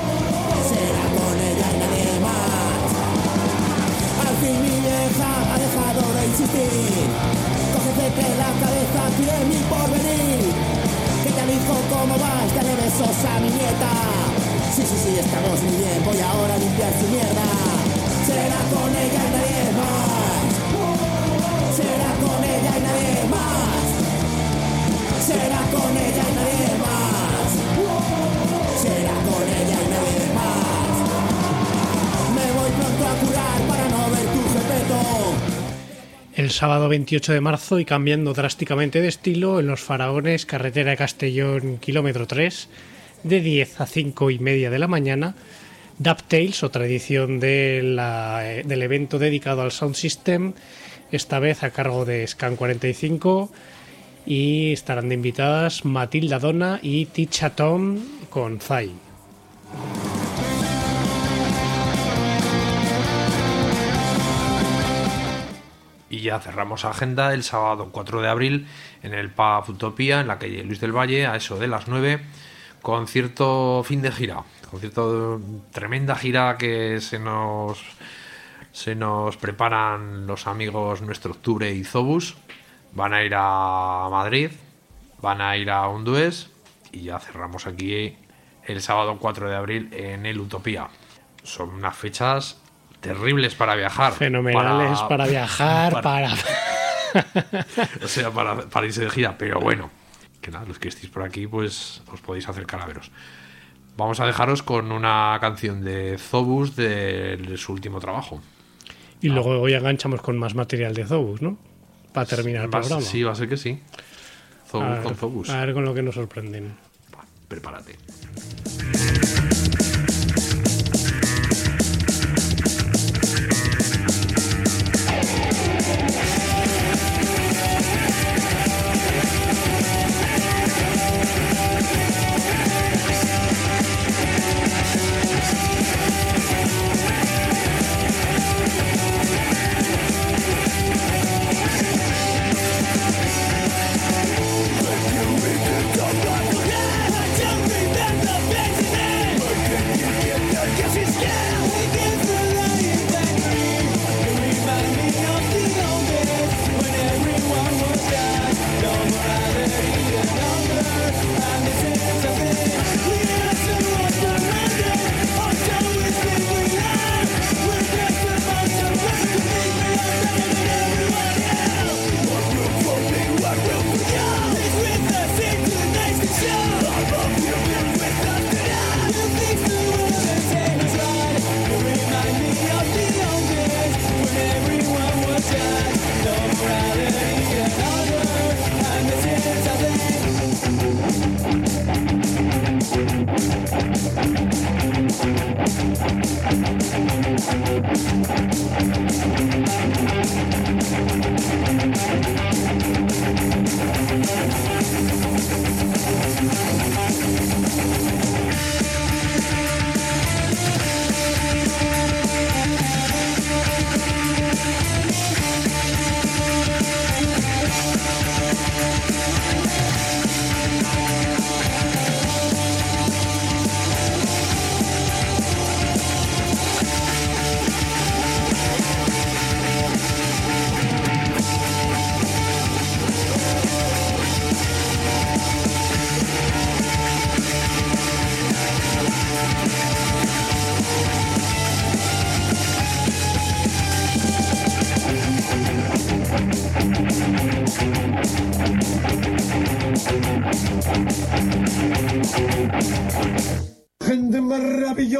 Speaker 3: Al fin mi vieja ha dejado de insistir. Cógete la cabeza, pide mi porvenir. Que te dijo cómo vas, dale besos a mi nieta. Sí, sí, sí, estamos muy bien, voy ahora a limpiar su mierda. Será con ella y nadie más. Será con ella y nadie más. Será con ella y nadie más. Será con ella y nadie más. Me voy pronto a curar para no ver tu respeto.
Speaker 10: El sábado veintiocho de marzo, y cambiando drásticamente de estilo, en Los Faraones, carretera de Castellón, kilómetro tres, de diez a cinco y media de la mañana, DuckTales, otra edición de la, del evento dedicado al Sound System, esta vez a cargo de Scan cuarenta y cinco, y estarán de invitadas Matilda Donna y Ticha Tom con Zai.
Speaker 9: Y ya cerramos agenda el sábado cuatro de abril en el Pub Utopía, en la calle Luis del Valle, a eso de las nueve, concierto fin de gira, concierto, tremenda gira que se nos se nos preparan los amigos Nuestro Octubre y Zobus. Van a ir a Madrid, van a ir a Hondués y ya cerramos aquí el sábado cuatro de abril en el Utopía. Son unas fechas terribles para viajar.
Speaker 10: Fenomenales para, para viajar, para... para...
Speaker 9: o sea, para, para irse de gira, pero bueno, que nada, los que estéis por aquí, pues os podéis acercar a veros. Vamos a dejaros con una canción de Zobus de, de su último trabajo.
Speaker 10: Y luego hoy enganchamos con más material de Zobus, ¿no? Para terminar el programa.
Speaker 9: Sí, va a ser que sí. Zobus
Speaker 10: ver,
Speaker 9: con Zobus.
Speaker 10: A ver con lo que nos sorprenden.
Speaker 9: Va, prepárate.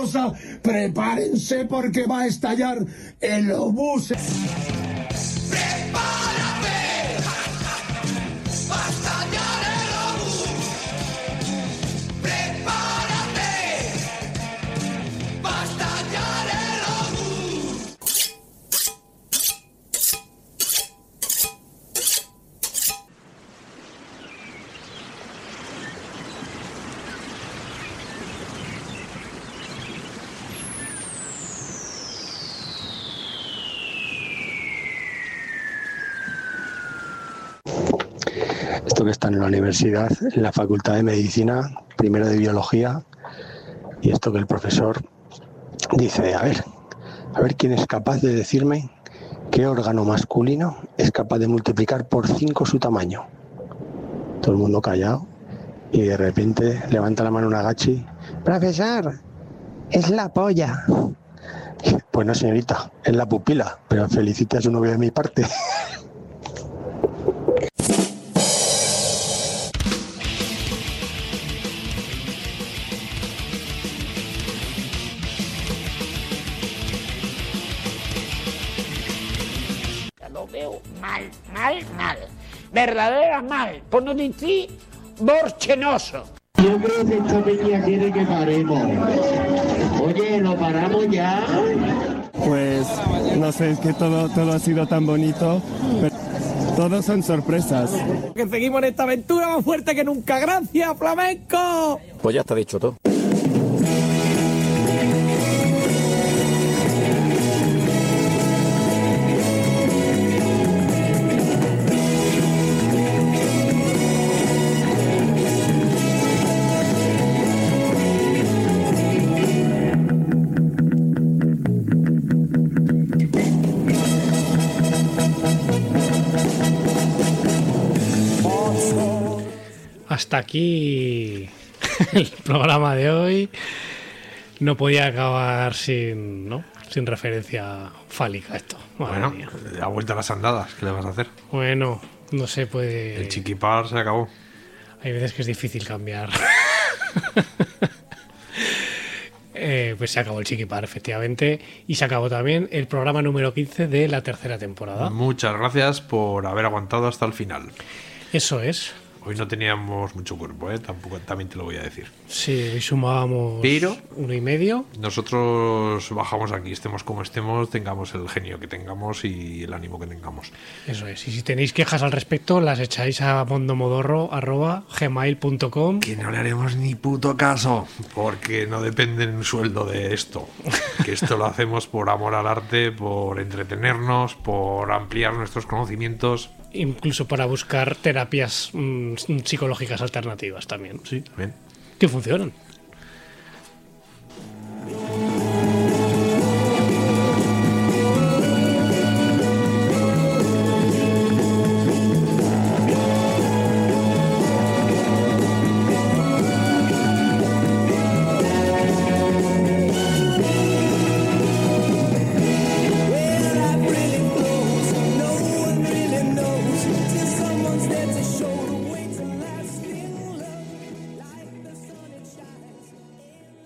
Speaker 5: cosa, prepárense porque va a estallar el obús.
Speaker 26: Esto que está en la universidad, en la Facultad de Medicina, primero de Biología, y esto que el profesor dice, a ver, a ver quién es capaz de decirme qué órgano masculino es capaz de multiplicar por cinco su tamaño. Todo el mundo callado, y de repente levanta la mano un agachi, profesor, es la polla. Pues no, señorita, es la pupila, pero felicite a su novio de mi parte.
Speaker 19: Lo veo mal, mal, mal. Verdadera mal. Por no decir borchenoso.
Speaker 7: Yo creo que esta peña quiere que paremos. Oye, ¿lo paramos ya?
Speaker 28: Pues no sé, es que todo, todo ha sido tan bonito. Pero todos son sorpresas.
Speaker 19: Que seguimos en esta aventura más fuerte que nunca. ¡Gracias, flamenco!
Speaker 21: Pues ya está dicho todo.
Speaker 10: Hasta aquí el programa de hoy. No podía acabar sin, ¿no? sin referencia fálica esto. Madre
Speaker 9: bueno,
Speaker 10: mía.
Speaker 9: ha vuelto a las andadas. ¿Qué le vas a hacer?
Speaker 10: Bueno, no se puede.
Speaker 9: El chiquipar se acabó.
Speaker 10: Hay veces que es difícil cambiar. eh, pues se acabó el chiquipar, efectivamente. Y se acabó también el programa número quince de la tercera temporada.
Speaker 9: Muchas gracias por haber aguantado hasta el final.
Speaker 10: Eso es.
Speaker 9: Hoy no teníamos mucho cuerpo, ¿eh? Tampoco, también te lo voy a decir.
Speaker 10: Sí, hoy sumábamos
Speaker 9: Pero
Speaker 10: uno y medio.
Speaker 9: Nosotros bajamos aquí, estemos como estemos, tengamos el genio que tengamos y el ánimo que tengamos.
Speaker 10: Eso es. Y si tenéis quejas al respecto, las echáis a mondomodorro arroba gmail punto com.
Speaker 9: Que no le haremos ni puto caso, porque no depende el sueldo de esto. Que esto lo hacemos por amor al arte, por entretenernos, por ampliar nuestros conocimientos.
Speaker 10: Incluso para buscar terapias mmm, psicológicas alternativas también.
Speaker 9: Sí, también.
Speaker 10: Que funcionan.